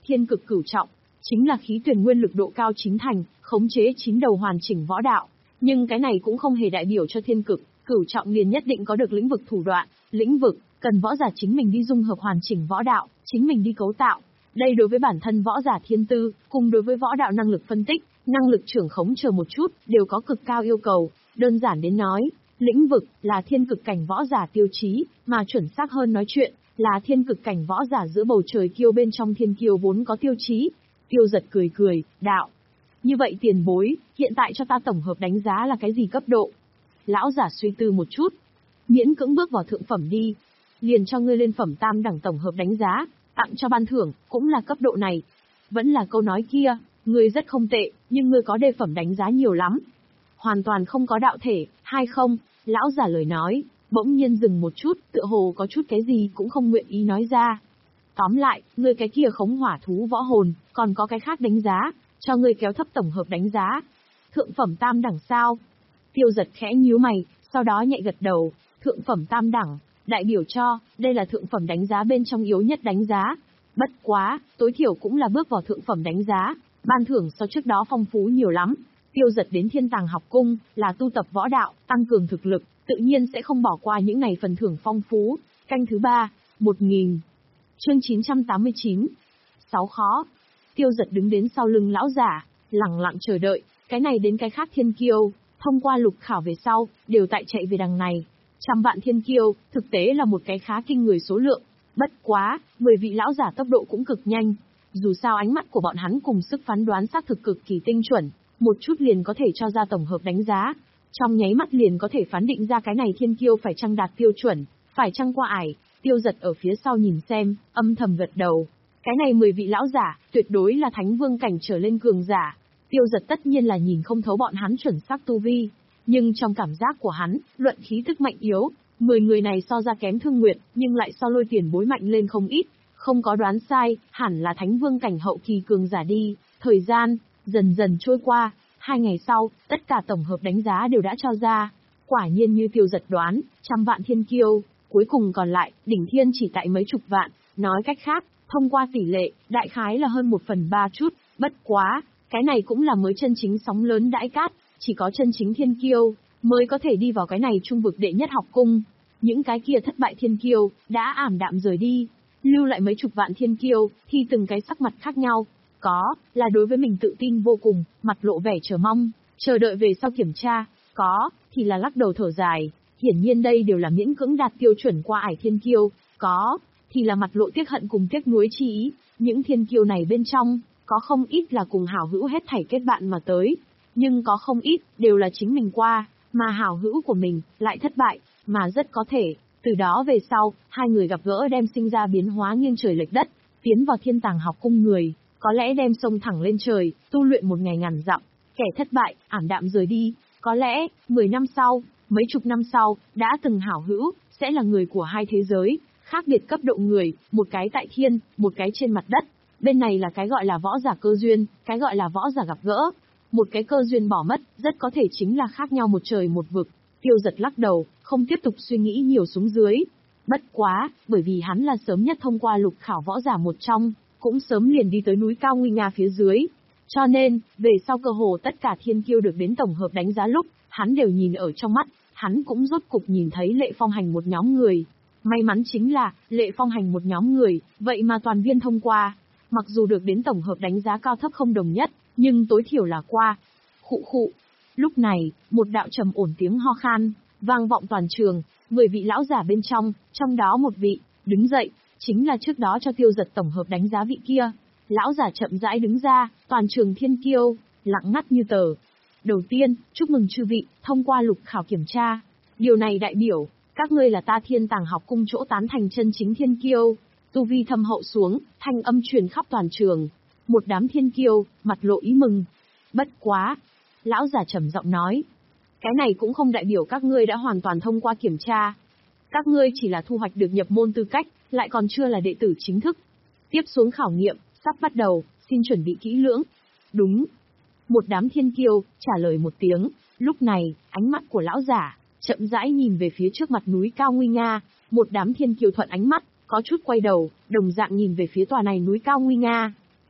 thiên cực cửu trọng, chính là khí tuyển nguyên lực độ cao chín thành, khống chế chín đầu hoàn chỉnh võ đạo. Nhưng cái này cũng không hề đại biểu cho thiên cực, cửu trọng liền nhất định có được lĩnh vực thủ đoạn, lĩnh vực, cần võ giả chính mình đi dung hợp hoàn chỉnh võ đạo, chính mình đi cấu tạo. Đây đối với bản thân võ giả thiên tư, cùng đối với võ đạo năng lực phân tích, năng lực trưởng khống chờ một chút, đều có cực cao yêu cầu. Đơn giản đến nói, lĩnh vực là thiên cực cảnh võ giả tiêu chí, mà chuẩn xác hơn nói chuyện, là thiên cực cảnh võ giả giữa bầu trời kiêu bên trong thiên kiêu vốn có tiêu chí. Tiêu Giật cười cười, đạo. Như vậy tiền bối, hiện tại cho ta tổng hợp đánh giá là cái gì cấp độ? Lão giả suy tư một chút. Miễn cưỡng bước vào thượng phẩm đi. Liền cho ngươi lên phẩm tam đẳng tổng hợp đánh giá, tặng cho ban thưởng, cũng là cấp độ này. Vẫn là câu nói kia, ngươi rất không tệ, nhưng ngươi có đề phẩm đánh giá nhiều lắm. Hoàn toàn không có đạo thể, hay không? Lão giả lời nói, bỗng nhiên dừng một chút, tựa hồ có chút cái gì cũng không nguyện ý nói ra. Tóm lại, ngươi cái kia khống hỏa thú võ hồn, còn có cái khác đánh giá, cho ngươi kéo thấp tổng hợp đánh giá. Thượng phẩm tam đẳng sao? Tiêu Giật khẽ nhíu mày, sau đó nhẹ gật đầu, thượng phẩm tam đẳng, đại biểu cho, đây là thượng phẩm đánh giá bên trong yếu nhất đánh giá. Bất quá, tối thiểu cũng là bước vào thượng phẩm đánh giá, ban thưởng so trước đó phong phú nhiều lắm. Tiêu Giật đến Thiên Tàng học cung, là tu tập võ đạo, tăng cường thực lực, tự nhiên sẽ không bỏ qua những này phần thưởng phong phú. Canh thứ ba, một nghìn. Chương chín trăm tám mươi chín. Sáu khó. Tiêu Giật đứng đến sau lưng lão giả, lặng lặng chờ đợi, cái này đến cái khác thiên kiêu, thông qua lục khảo về sau, đều tại chạy về đằng này. Trăm vạn thiên kiêu, thực tế là một cái khá kinh người số lượng. Bất quá, mười vị lão giả tốc độ cũng cực nhanh. Dù sao ánh mắt của bọn hắn cùng sức phán đoán xác thực cực kỳ tinh chuẩn, một chút liền có thể cho ra tổng hợp đánh giá. Trong nháy mắt liền có thể phán định ra cái này thiên kiêu phải chăng đạt tiêu chuẩn, phải chăng qua ải. Tiêu Giật ở phía sau nhìn xem, âm thầm gật đầu. Cái này mười vị lão giả, tuyệt đối là thánh vương cảnh trở lên cường giả. Tiêu Giật tất nhiên là nhìn không thấu bọn hắn chuẩn xác tu vi. Nhưng trong cảm giác của hắn, luận khí tức mạnh yếu, mười người này so ra kém Thương Nguyệt, nhưng lại so Lôi Tiền Bối mạnh lên không ít. Không có đoán sai, hẳn là thánh vương cảnh hậu kỳ cường giả đi. Thời gian, dần dần trôi qua, hai ngày sau, tất cả tổng hợp đánh giá đều đã cho ra. Quả nhiên như Tiêu Giật đoán, trăm vạn thiên kiêu, cuối cùng còn lại, đỉnh thiên chỉ tại mấy chục vạn. Nói cách khác, thông qua tỷ lệ, đại khái là hơn một phần ba chút. Bất quá, cái này cũng là mới chân chính sóng lớn đãi cát, chỉ có chân chính thiên kiêu mới có thể đi vào cái này trung vực đệ nhất học cung. Những cái kia thất bại thiên kiêu đã ảm đạm rời đi, lưu lại mấy chục vạn thiên kiêu thì từng cái sắc mặt khác nhau. Có là đối với mình tự tin vô cùng, mặt lộ vẻ chờ mong, chờ đợi về sau kiểm tra. Có thì là lắc đầu thở dài, hiển nhiên đây đều là miễn cưỡng đạt tiêu chuẩn qua ải thiên kiêu. Có thì là mặt lộ tiếc hận cùng tiếc nuối chi ý. Những thiên kiêu này bên trong, có không ít là cùng hảo hữu hết thảy kết bạn mà tới, nhưng có không ít đều là chính mình qua, mà hảo hữu của mình lại thất bại, mà rất có thể, từ đó về sau, hai người gặp gỡ đem sinh ra biến hóa nghiêng trời lệch đất, tiến vào Thiên Tàng học cung người, có lẽ đem sông thẳng lên trời, tu luyện một ngày ngàn dặm, kẻ thất bại, ảm đạm rời đi, có lẽ, mười năm sau, mấy chục năm sau, đã từng hảo hữu, sẽ là người của hai thế giới, khác biệt cấp độ người, một cái tại thiên, một cái trên mặt đất. Bên này là cái gọi là võ giả cơ duyên, cái gọi là võ giả gặp gỡ. Một cái cơ duyên bỏ mất, rất có thể chính là khác nhau một trời một vực. Tiêu Giật lắc đầu, không tiếp tục suy nghĩ nhiều xuống dưới. Bất quá, bởi vì hắn là sớm nhất thông qua lục khảo võ giả một trong, cũng sớm liền đi tới núi cao nguy nga phía dưới. Cho nên, về sau cơ hồ tất cả thiên kiêu được đến tổng hợp đánh giá lúc, hắn đều nhìn ở trong mắt, hắn cũng rốt cục nhìn thấy Lệ Phong Hành một nhóm người. May mắn chính là, Lệ Phong Hành một nhóm người, vậy mà toàn viên thông qua. Mặc dù được đến tổng hợp đánh giá cao thấp không đồng nhất, nhưng tối thiểu là qua. Khụ khụ. Lúc này, một đạo trầm ổn tiếng ho khan, vang vọng toàn trường, mười vị lão giả bên trong, trong đó một vị, đứng dậy, chính là trước đó cho Tiêu Giật tổng hợp đánh giá vị kia. Lão giả chậm rãi đứng ra, toàn trường thiên kiêu, lặng ngắt như tờ. Đầu tiên, chúc mừng chư vị, thông qua lục khảo kiểm tra. Điều này đại biểu, các ngươi là ta Thiên Tàng học cung chỗ tán thành chân chính thiên kiêu. Tu vi thâm hậu xuống, thanh âm truyền khắp toàn trường. Một đám thiên kiêu, mặt lộ ý mừng. Bất quá. Lão giả trầm giọng nói. Cái này cũng không đại biểu các ngươi đã hoàn toàn thông qua kiểm tra. Các ngươi chỉ là thu hoạch được nhập môn tư cách, lại còn chưa là đệ tử chính thức. Tiếp xuống khảo nghiệm, sắp bắt đầu, xin chuẩn bị kỹ lưỡng. Đúng. Một đám thiên kiêu, trả lời một tiếng. Lúc này, ánh mắt của lão giả, chậm rãi nhìn về phía trước mặt núi cao nguy nga. Một đám thiên kiêu thuận ánh mắt, có chút quay đầu, đồng dạng nhìn về phía tòa này núi cao nguy nga.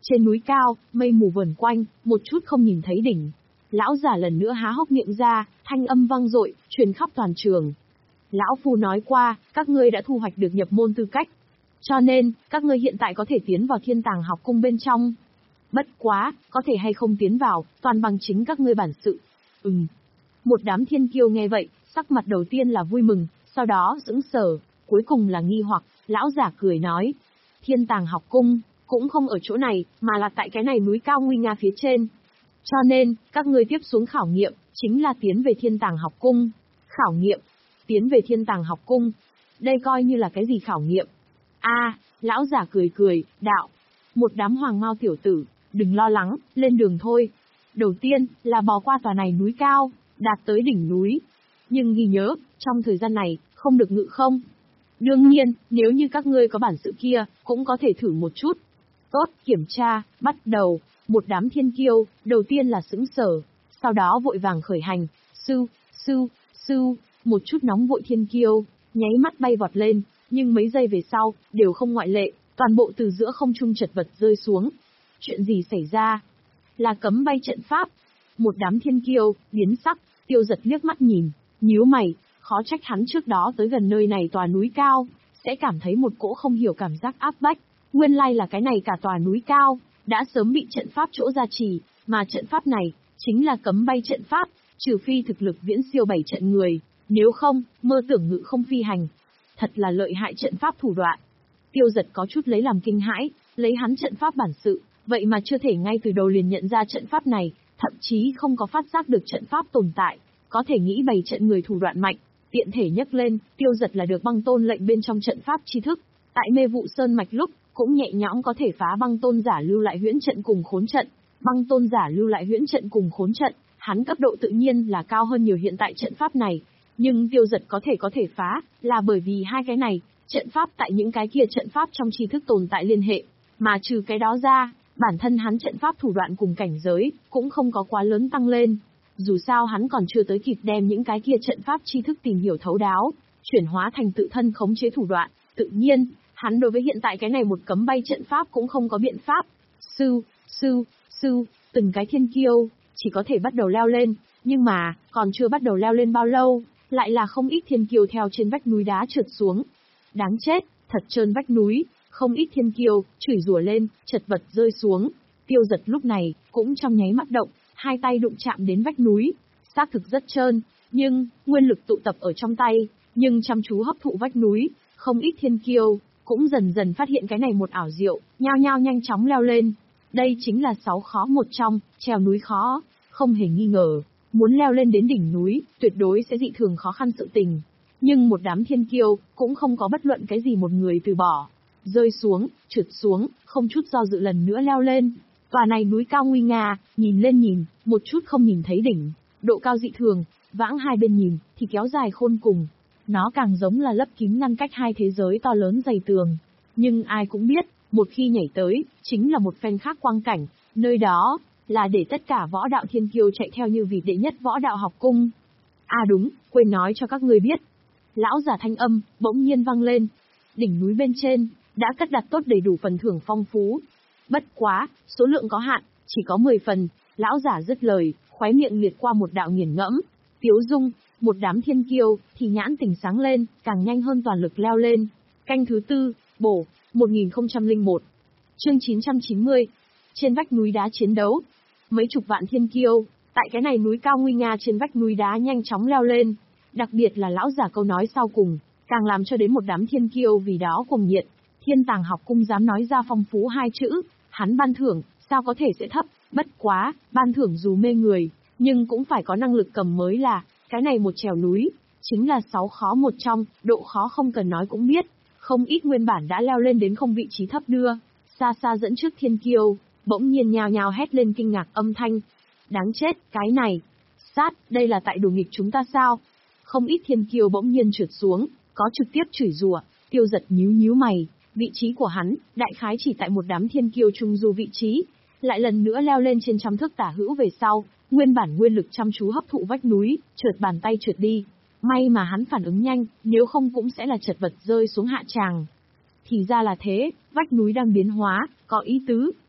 Trên núi cao, mây mù vờn quanh, một chút không nhìn thấy đỉnh. Lão giả lần nữa há hốc miệng ra, thanh âm vang dội, truyền khắp toàn trường. Lão Phu nói qua, các ngươi đã thu hoạch được nhập môn tư cách. Cho nên, các ngươi hiện tại có thể tiến vào Thiên Tàng học cung bên trong. Bất quá, có thể hay không tiến vào, toàn bằng chính các ngươi bản sự. Ừm. Một đám thiên kiêu nghe vậy, sắc mặt đầu tiên là vui mừng, sau đó sững sờ, cuối cùng là nghi hoặc, lão giả cười nói. Thiên Tàng học cung, cũng không ở chỗ này, mà là tại cái này núi cao nguy nga phía trên. Cho nên, các ngươi tiếp xuống khảo nghiệm, chính là tiến về Thiên Tàng học cung. Khảo nghiệm, tiến về Thiên Tàng học cung. Đây coi như là cái gì khảo nghiệm? A, lão giả cười cười, đạo. Một đám hoàng mao tiểu tử, đừng lo lắng, lên đường thôi. Đầu tiên, là bò qua tòa này núi cao, đạt tới đỉnh núi. Nhưng ghi nhớ, trong thời gian này, không được ngự không. Đương nhiên, nếu như các ngươi có bản sự kia, cũng có thể thử một chút. Tốt, kiểm tra, bắt đầu. Một đám thiên kiêu, đầu tiên là sững sờ, sau đó vội vàng khởi hành. Sư, sư, sư, một chút nóng vội thiên kiêu, nháy mắt bay vọt lên, nhưng mấy giây về sau, đều không ngoại lệ, toàn bộ từ giữa không trung chật vật rơi xuống. Chuyện gì xảy ra? Là cấm bay trận pháp. Một đám thiên kiêu, biến sắc, Tiêu Giật liếc mắt nhìn, nhíu mày, khó trách hắn trước đó tới gần nơi này tòa núi cao, sẽ cảm thấy một cỗ không hiểu cảm giác áp bách. Nguyên lai là cái này cả tòa núi cao, đã sớm bị trận pháp chỗ gia trì, mà trận pháp này, chính là cấm bay trận pháp, trừ phi thực lực viễn siêu bảy trận người, nếu không, mơ tưởng ngự không phi hành. Thật là lợi hại trận pháp thủ đoạn. Tiêu Giật có chút lấy làm kinh hãi, lấy hắn trận pháp bản sự, vậy mà chưa thể ngay từ đầu liền nhận ra trận pháp này, thậm chí không có phát giác được trận pháp tồn tại, có thể nghĩ bày trận người thủ đoạn mạnh, tiện thể nhấc lên, Tiêu Giật là được băng tôn lệnh bên trong trận pháp tri thức, tại Mê Vụ Sơn mạch lúc, cũng nhẹ nhõm có thể phá băng tôn giả lưu lại huyễn trận cùng khốn trận, băng tôn giả lưu lại huyễn trận cùng khốn trận, hắn cấp độ tự nhiên là cao hơn nhiều hiện tại trận pháp này, nhưng Tiêu Giật có thể có thể phá, là bởi vì hai cái này, trận pháp tại những cái kia trận pháp trong tri thức tồn tại liên hệ, mà trừ cái đó ra, bản thân hắn trận pháp thủ đoạn cùng cảnh giới, cũng không có quá lớn tăng lên. Dù sao hắn còn chưa tới kịp đem những cái kia trận pháp tri thức tìm hiểu thấu đáo, chuyển hóa thành tự thân khống chế thủ đoạn, tự nhiên, hắn đối với hiện tại cái này một cấm bay trận pháp cũng không có biện pháp. Sư, sư, sư, từng cái thiên kiêu, chỉ có thể bắt đầu leo lên, nhưng mà, còn chưa bắt đầu leo lên bao lâu, lại là không ít thiên kiêu theo trên vách núi đá trượt xuống. Đáng chết, thật trơn vách núi, không ít thiên kiêu, chửi rủa lên, chật vật rơi xuống. Tiêu Giật lúc này, cũng trong nháy mắt động, hai tay đụng chạm đến vách núi, xác thực rất trơn, nhưng, nguyên lực tụ tập ở trong tay, nhưng chăm chú hấp thụ vách núi, không ít thiên kiêu, cũng dần dần phát hiện cái này một ảo diệu, nhao nhao nhanh chóng leo lên. Đây chính là sáu khó một trong, trèo núi khó, không hề nghi ngờ, muốn leo lên đến đỉnh núi, tuyệt đối sẽ dị thường khó khăn sự tình. Nhưng một đám thiên kiêu, cũng không có bất luận cái gì một người từ bỏ. Rơi xuống, trượt xuống, không chút do dự lần nữa leo lên. Tòa này núi cao nguy nga, nhìn lên nhìn, một chút không nhìn thấy đỉnh, độ cao dị thường, vãng hai bên nhìn, thì kéo dài khôn cùng. Nó càng giống là lấp kín ngăn cách hai thế giới to lớn dày tường. Nhưng ai cũng biết, một khi nhảy tới, chính là một phen khác quang cảnh, nơi đó, là để tất cả võ đạo thiên kiêu chạy theo như vịt đệ nhất võ đạo học cung. À đúng, quên nói cho các ngươi biết. Lão giả thanh âm, bỗng nhiên vang lên. Đỉnh núi bên trên, đã cất đặt tốt đầy đủ phần thưởng phong phú. Bất quá, số lượng có hạn, chỉ có mười phần, lão giả dứt lời, khóe miệng liệt qua một đạo nghiền ngẫm. Tiếu dung, một đám thiên kiêu, thì nhãn tỉnh sáng lên, càng nhanh hơn toàn lực leo lên. Canh thứ tư, bổ, một nghìn không trăm lẻ một. Chương chín trăm chín mươi. Trên vách núi đá chiến đấu. Mấy chục vạn thiên kiêu, tại cái này núi cao nguy nga trên vách núi đá nhanh chóng leo lên. Đặc biệt là lão giả câu nói sau cùng, càng làm cho đến một đám thiên kiêu vì đó cuồng nhiệt. Thiên Tàng học cung dám nói ra phong phú hai chữ, hắn ban thưởng, sao có thể sẽ thấp, bất quá, ban thưởng dù mê người, nhưng cũng phải có năng lực cầm mới là, cái này một trèo núi, chính là sáu khó một trong, độ khó không cần nói cũng biết, không ít nguyên bản đã leo lên đến không vị trí thấp đưa, xa xa dẫn trước thiên kiêu, bỗng nhiên nhào nhào hét lên kinh ngạc âm thanh. Đáng chết, cái này, sát, đây là tại đùa nghịch chúng ta sao? Không ít thiên kiêu bỗng nhiên trượt xuống, có trực tiếp chửi rủa, Tiêu Giật nhíu nhíu mày, vị trí của hắn, đại khái chỉ tại một đám thiên kiêu trung du vị trí, lại lần nữa leo lên trên trăm thước tả hữu về sau, nguyên bản nguyên lực chăm chú hấp thụ vách núi, trượt bàn tay trượt đi. May mà hắn phản ứng nhanh, nếu không cũng sẽ là chật vật rơi xuống hạ tràng. Thì ra là thế, vách núi đang biến hóa, có ý tứ.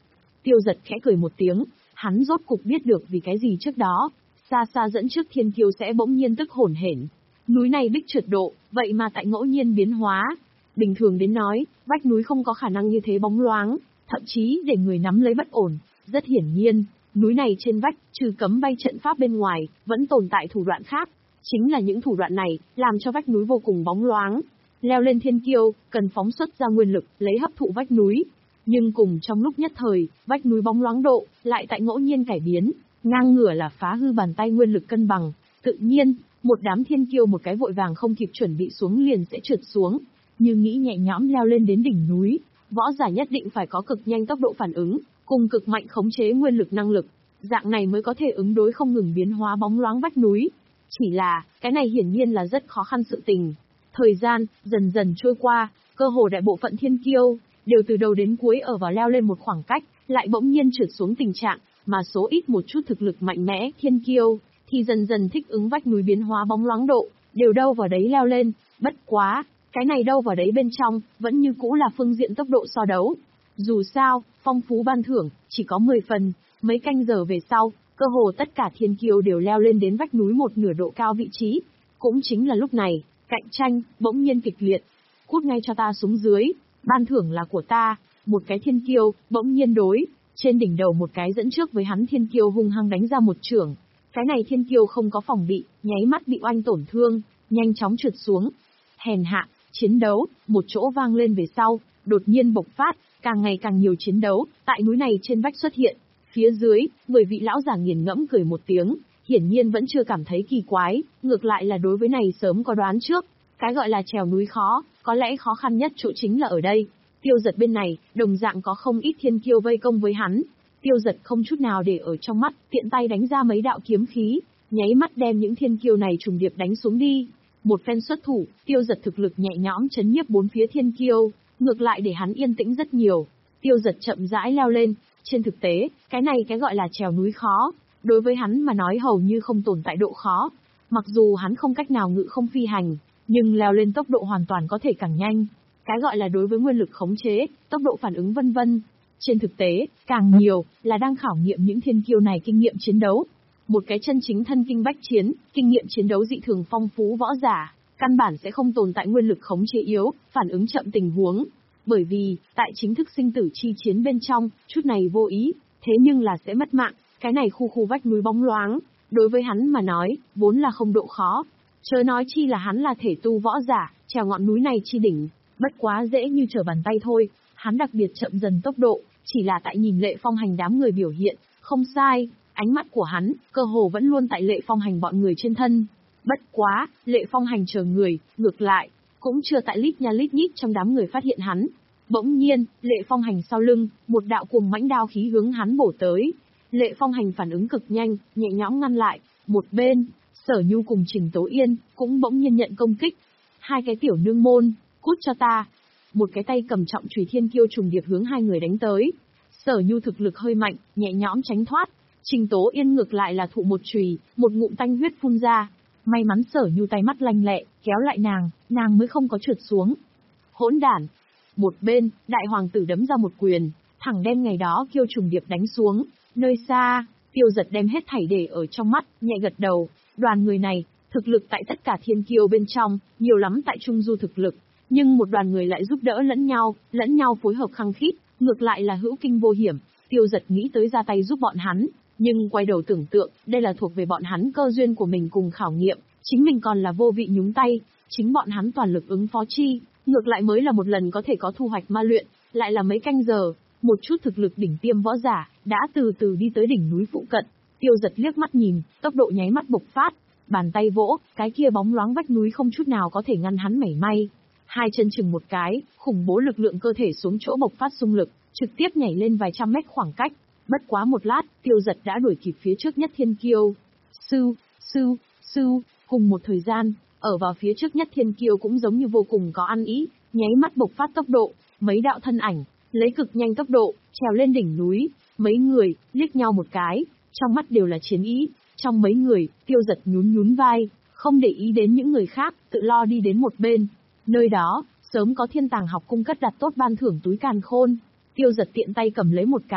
Tiêu Giật khẽ cười một tiếng, hắn rốt cục biết được vì cái gì trước đó, xa xa dẫn trước thiên kiêu sẽ bỗng nhiên tức hổn hển. Núi này bích trượt độ, vậy mà tại ngẫu nhiên biến hóa. Bình thường đến nói, vách núi không có khả năng như thế bóng loáng, thậm chí để người nắm lấy bất ổn. Rất hiển nhiên, núi này trên vách, trừ cấm bay trận pháp bên ngoài, vẫn tồn tại thủ đoạn khác. Chính là những thủ đoạn này, làm cho vách núi vô cùng bóng loáng. Leo lên thiên kiêu, cần phóng xuất ra nguyên lực, lấy hấp thụ vách núi. Nhưng cùng trong lúc nhất thời, vách núi bóng loáng độ, lại tại ngẫu nhiên cải biến, ngang ngửa là phá hư bàn tay nguyên lực cân bằng. Tự nhiên, một đám thiên kiêu một cái vội vàng không kịp chuẩn bị xuống liền sẽ trượt xuống. Như nghĩ nhẹ nhõm leo lên đến đỉnh núi, võ giả nhất định phải có cực nhanh tốc độ phản ứng, cùng cực mạnh khống chế nguyên lực năng lực. Dạng này mới có thể ứng đối không ngừng biến hóa bóng loáng vách núi. Chỉ là, cái này hiển nhiên là rất khó khăn sự tình. Thời gian, dần dần trôi qua, cơ hồ đại bộ phận thiên kiêu, đều từ đầu đến cuối ở vào leo lên một khoảng cách, lại bỗng nhiên trượt xuống tình trạng, mà số ít một chút thực lực mạnh mẽ thiên kiêu, thì dần dần thích ứng vách núi biến hóa bóng loáng độ, đều đâu vào đấy leo lên. Bất quá, cái này đâu vào đấy bên trong, vẫn như cũ là phương diện tốc độ so đấu. Dù sao, phong phú ban thưởng, chỉ có mười phần, mấy canh giờ về sau, cơ hồ tất cả thiên kiêu đều leo lên đến vách núi một nửa độ cao vị trí. Cũng chính là lúc này, cạnh tranh, bỗng nhiên kịch liệt. Cút ngay cho ta xuống dưới, ban thưởng là của ta. Một cái thiên kiêu, bỗng nhiên đối, trên đỉnh đầu một cái dẫn trước với hắn thiên kiêu hung hăng đánh ra một chưởng. Cái này thiên kiêu không có phòng bị, nháy mắt bị oanh tổn thương, nhanh chóng trượt xuống. Hèn hạ, chiến đấu, một chỗ vang lên về sau, đột nhiên bộc phát, càng ngày càng nhiều chiến đấu, tại núi này trên vách xuất hiện. Phía dưới, mười vị lão giả nghiền ngẫm cười một tiếng, hiển nhiên vẫn chưa cảm thấy kỳ quái, ngược lại là đối với này sớm có đoán trước. Cái gọi là trèo núi khó, có lẽ khó khăn nhất chỗ chính là ở đây. Tiêu Giật bên này, đồng dạng có không ít thiên kiêu vây công với hắn. Tiêu Giật không chút nào để ở trong mắt, tiện tay đánh ra mấy đạo kiếm khí, nháy mắt đem những thiên kiêu này trùng điệp đánh xuống đi. Một phen xuất thủ, Tiêu Giật thực lực nhẹ nhõm chấn nhiếp bốn phía thiên kiêu, ngược lại để hắn yên tĩnh rất nhiều. Tiêu Giật chậm rãi leo lên, trên thực tế, cái này cái gọi là trèo núi khó, đối với hắn mà nói hầu như không tồn tại độ khó. Mặc dù hắn không cách nào ngự không phi hành, nhưng leo lên tốc độ hoàn toàn có thể càng nhanh. Cái gọi là đối với nguyên lực khống chế, tốc độ phản ứng vân vân. Trên thực tế, càng nhiều là đang khảo nghiệm những thiên kiêu này kinh nghiệm chiến đấu. Một cái chân chính thân kinh bách chiến, kinh nghiệm chiến đấu dị thường phong phú võ giả, căn bản sẽ không tồn tại nguyên lực khống chế yếu, phản ứng chậm tình huống. Bởi vì, tại chính thức sinh tử chi chiến bên trong, chút này vô ý, thế nhưng là sẽ mất mạng. Cái này khu khu vách núi bóng loáng, đối với hắn mà nói, vốn là không độ khó. Chớ nói chi là hắn là thể tu võ giả, trèo ngọn núi này chi đỉnh, bất quá dễ như trở bàn tay thôi. Hắn đặc biệt chậm dần tốc độ, chỉ là tại nhìn Lệ Phong Hành đám người biểu hiện, không sai, ánh mắt của hắn, cơ hồ vẫn luôn tại Lệ Phong Hành bọn người trên thân. Bất quá, Lệ Phong Hành chờ người, ngược lại, cũng chưa tại lít nha lít nhít trong đám người phát hiện hắn. Bỗng nhiên, Lệ Phong Hành sau lưng, một đạo cuồng mãnh đao khí hướng hắn bổ tới. Lệ Phong Hành phản ứng cực nhanh, nhẹ nhõm ngăn lại. Một bên, Sở Nhu cùng Trình Tố Yên, cũng bỗng nhiên nhận công kích. Hai cái tiểu nương môn, cút cho ta. Một cái tay cầm trọng chùy thiên kiêu trùng điệp hướng hai người đánh tới. Sở Nhu thực lực hơi mạnh, nhẹ nhõm tránh thoát. Trình Tố Yên ngược lại là thụ một chùy, một ngụm tanh huyết phun ra. May mắn Sở Nhu tay mắt lanh lẹ, kéo lại nàng, nàng mới không có trượt xuống. Hỗn đản. Một bên, đại hoàng tử đấm ra một quyền, thẳng đem ngày đó kiêu trùng điệp đánh xuống. Nơi xa, Tiêu Giật đem hết thảy để ở trong mắt, nhẹ gật đầu. Đoàn người này, thực lực tại tất cả thiên kiêu bên trong, nhiều lắm tại trung du thực lực. Nhưng một đoàn người lại giúp đỡ lẫn nhau, lẫn nhau phối hợp khăng khít, ngược lại là hữu kinh vô hiểm. Tiêu Giật nghĩ tới ra tay giúp bọn hắn, nhưng quay đầu tưởng tượng, đây là thuộc về bọn hắn cơ duyên của mình cùng khảo nghiệm, chính mình còn là vô vị nhúng tay, chính bọn hắn toàn lực ứng phó chi, ngược lại mới là một lần có thể có thu hoạch ma luyện, lại là mấy canh giờ, một chút thực lực đỉnh tiêm võ giả, đã từ từ đi tới đỉnh núi phụ cận. Tiêu Giật liếc mắt nhìn, tốc độ nháy mắt bộc phát, bàn tay vỗ, cái kia bóng loáng vách núi không chút nào có thể ngăn hắn mảy may. Hai chân chừng một cái, khủng bố lực lượng cơ thể xuống chỗ bộc phát xung lực, trực tiếp nhảy lên vài trăm mét khoảng cách. Bất quá một lát, Tiêu Giật đã đuổi kịp phía trước nhất thiên kiêu. Sư, sư, sư, cùng một thời gian, ở vào phía trước nhất thiên kiêu cũng giống như vô cùng có ăn ý, nháy mắt bộc phát tốc độ, mấy đạo thân ảnh, lấy cực nhanh tốc độ, trèo lên đỉnh núi. Mấy người, liếc nhau một cái, trong mắt đều là chiến ý. Trong mấy người, Tiêu Giật nhún nhún vai, không để ý đến những người khác, tự lo đi đến một bên. Nơi đó, sớm có Thiên Tàng học cung cất đặt tốt ban thưởng túi càn khôn. Tiêu Giật tiện tay cầm lấy một cái,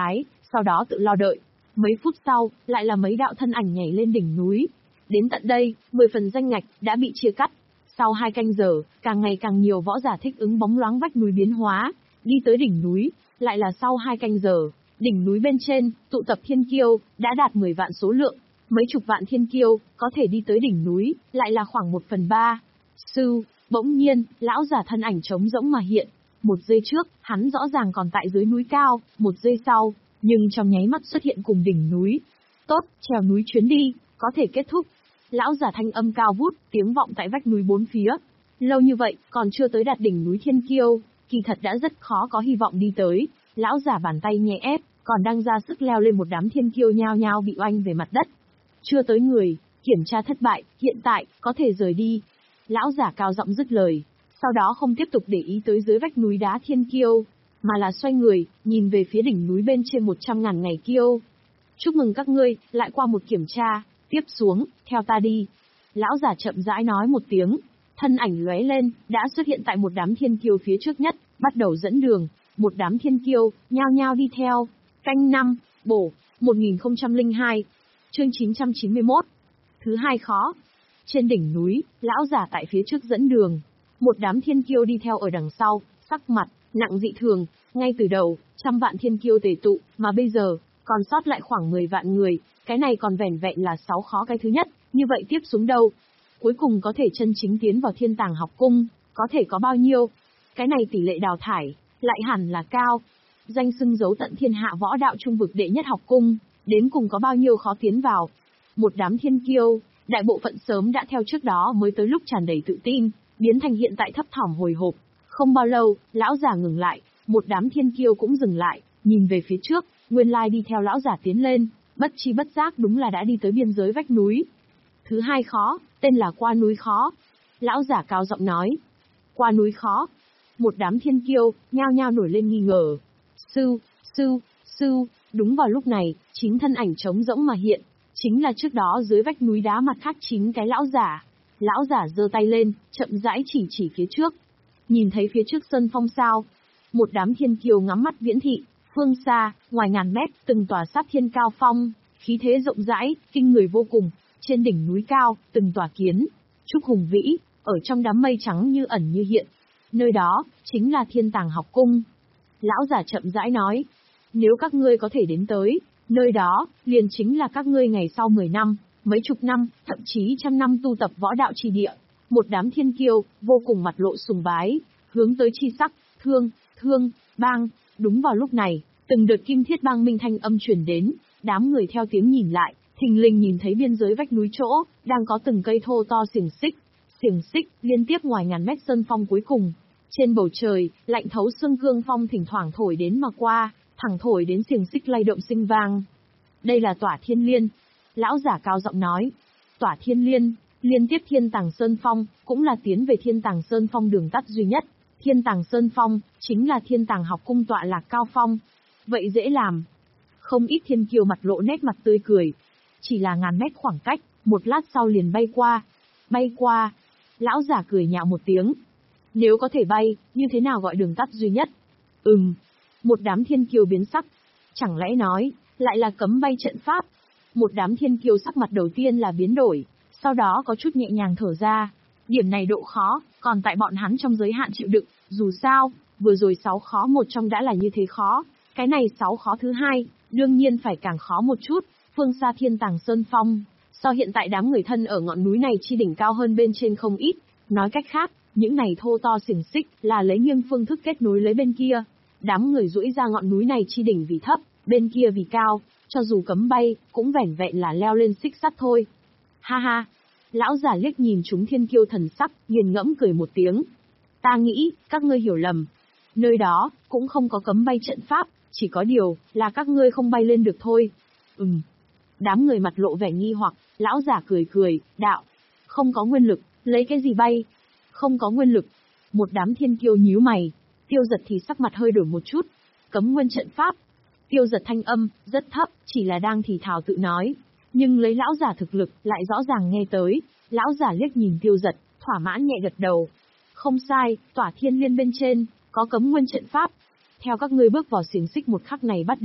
sau đó tự lo đợi. Mấy phút sau, lại là mấy đạo thân ảnh nhảy lên đỉnh núi. Đến tận đây, mười phần danh ngạch đã bị chia cắt. Sau hai canh giờ, càng ngày càng nhiều võ giả thích ứng bóng loáng vách núi biến hóa, đi tới đỉnh núi, lại là sau hai canh giờ, đỉnh núi bên trên, tụ tập thiên kiêu, đã đạt mười vạn số lượng. Mấy chục vạn thiên kiêu, có thể đi tới đỉnh núi, lại là khoảng một phần ba. Sư, bỗng nhiên, lão giả thân ảnh trống rỗng mà hiện. Một giây trước, hắn rõ ràng còn tại dưới núi cao, một giây sau, nhưng trong nháy mắt xuất hiện cùng đỉnh núi. Tốt, trèo núi chuyến đi, có thể kết thúc. Lão giả thanh âm cao vút, tiếng vọng tại vách núi bốn phía. Lâu như vậy, còn chưa tới đạt đỉnh núi thiên kiêu, kỳ thật đã rất khó có hy vọng đi tới. Lão giả bàn tay nhẹ ép, còn đang ra sức leo lên một đám thiên kiêu nhao nhao bị oanh về mặt đất. Chưa tới người, kiểm tra thất bại, hiện tại, có thể rời đi. Lão giả cao giọng dứt lời, sau đó không tiếp tục để ý tới dưới vách núi đá thiên kiêu, mà là xoay người, nhìn về phía đỉnh núi bên trên một trăm ngàn ngày kiêu. Chúc mừng các ngươi, lại qua một kiểm tra, tiếp xuống, theo ta đi. Lão giả chậm rãi nói một tiếng, thân ảnh lóe lên, đã xuất hiện tại một đám thiên kiêu phía trước nhất, bắt đầu dẫn đường, một đám thiên kiêu, nhao nhao đi theo. Canh năm, bổ, một nghìn không trăm lẻ hai, chương chín trăm chín mươi mốt. Thứ hai khó. Trên đỉnh núi, lão giả tại phía trước dẫn đường, một đám thiên kiêu đi theo ở đằng sau, sắc mặt nặng dị thường, ngay từ đầu, trăm vạn thiên kiêu tề tụ, mà bây giờ, còn sót lại khoảng mười vạn người, cái này còn vẻn vẹn là sáu khó cái thứ nhất, như vậy tiếp xuống đâu? Cuối cùng có thể chân chính tiến vào thiên tàng học cung, có thể có bao nhiêu? Cái này tỷ lệ đào thải, lại hẳn là cao. Danh xưng giấu tận thiên hạ võ đạo trung vực đệ nhất học cung, đến cùng có bao nhiêu khó tiến vào? Một đám thiên kiêu, đại bộ phận sớm đã theo trước đó mới tới lúc tràn đầy tự tin, biến thành hiện tại thấp thỏm hồi hộp. Không bao lâu, lão giả ngừng lại, một đám thiên kiêu cũng dừng lại, nhìn về phía trước, nguyên lai đi theo lão giả tiến lên, bất chi bất giác đúng là đã đi tới biên giới vách núi. Thứ hai khó, tên là qua núi khó. Lão giả cao giọng nói, qua núi khó. Một đám thiên kiêu, nhao nhao nổi lên nghi ngờ. Sư, sư, sư, đúng vào lúc này, chính thân ảnh trống rỗng mà hiện, chính là trước đó dưới vách núi đá mặt khác chính cái lão giả. Lão giả giơ tay lên, chậm rãi chỉ chỉ phía trước. Nhìn thấy phía trước sơn phong sao? Một đám thiên kiêu ngắm mắt viễn thị, phương xa, ngoài ngàn mét, từng tòa sát thiên cao phong, khí thế rộng rãi, kinh người vô cùng. Trên đỉnh núi cao, từng tòa kiến, trúc hùng vĩ, ở trong đám mây trắng như ẩn như hiện. Nơi đó, chính là thiên tàng học cung. Lão giả chậm rãi nói, nếu các ngươi có thể đến tới, nơi đó, liền chính là các ngươi ngày sau mười năm, mấy chục năm, thậm chí trăm năm tu tập võ đạo trì địa. Một đám thiên kiêu, vô cùng mặt lộ sùng bái, hướng tới chi sắc, thương, thương, bang. Đúng vào lúc này, từng đợt kim thiết bang minh thanh âm truyền đến, đám người theo tiếng nhìn lại, thình lình nhìn thấy biên giới vách núi chỗ, đang có từng cây thô to xiềng xích. Xiềng xích, liên tiếp ngoài ngàn mét sơn phong cuối cùng. Trên bầu trời, lạnh thấu xương cương phong thỉnh thoảng thổi đến mà qua, thẳng thổi đến xiềng xích lay động sinh vang. Đây là tỏa thiên liên. Lão giả cao giọng nói. Tỏa thiên liên, liên tiếp thiên tàng sơn phong, cũng là tiến về thiên tàng sơn phong đường tắt duy nhất. Thiên tàng sơn phong, chính là thiên tàng học cung tọa lạc cao phong. Vậy dễ làm. Không ít thiên kiều mặt lộ nét mặt tươi cười. Chỉ là ngàn mét khoảng cách, một lát sau liền bay qua. Bay qua. Lão giả cười nhạo một tiếng. Nếu có thể bay, như thế nào gọi đường tắt duy nhất? Ừm. Một đám thiên kiều biến sắc. Chẳng lẽ nói, lại là cấm bay trận pháp? Một đám thiên kiều sắc mặt đầu tiên là biến đổi, sau đó có chút nhẹ nhàng thở ra. Điểm này độ khó, còn tại bọn hắn trong giới hạn chịu đựng, dù sao, vừa rồi sáu khó một trong đã là như thế khó, cái này sáu khó thứ hai, đương nhiên phải càng khó một chút. Phương xa thiên tàng sơn phong, so hiện tại đám người thân ở ngọn núi này chi đỉnh cao hơn bên trên không ít. Nói cách khác, những này thô to xiềng xích là lấy nghiêng phương thức kết nối lấy bên kia. Đám người duỗi ra ngọn núi này chi đỉnh vì thấp, bên kia vì cao, cho dù cấm bay, cũng vẻn vẹn là leo lên xích sắt thôi. Ha ha! Lão giả liếc nhìn chúng thiên kiêu thần sắc, nghiền ngẫm cười một tiếng. Ta nghĩ, các ngươi hiểu lầm. Nơi đó, cũng không có cấm bay trận pháp, chỉ có điều, là các ngươi không bay lên được thôi. Ừm. Đám người mặt lộ vẻ nghi hoặc, lão giả cười cười, đạo. Không có nguyên lực, lấy cái gì bay? Không có nguyên lực. Một đám thiên kiêu nhíu mày. Tiêu Giật thì sắc mặt hơi đổi một chút. Cấm nguyên trận pháp. Tiêu Giật thanh âm, rất thấp, chỉ là đang thì thào tự nói. Nhưng lấy lão giả thực lực, lại rõ ràng nghe tới. Lão giả liếc nhìn Tiêu Giật, thỏa mãn nhẹ gật đầu. Không sai, tỏa thiên liên bên trên, có cấm nguyên trận pháp. Theo các ngươi bước vào xiềng xích một khắc này bắt đầu,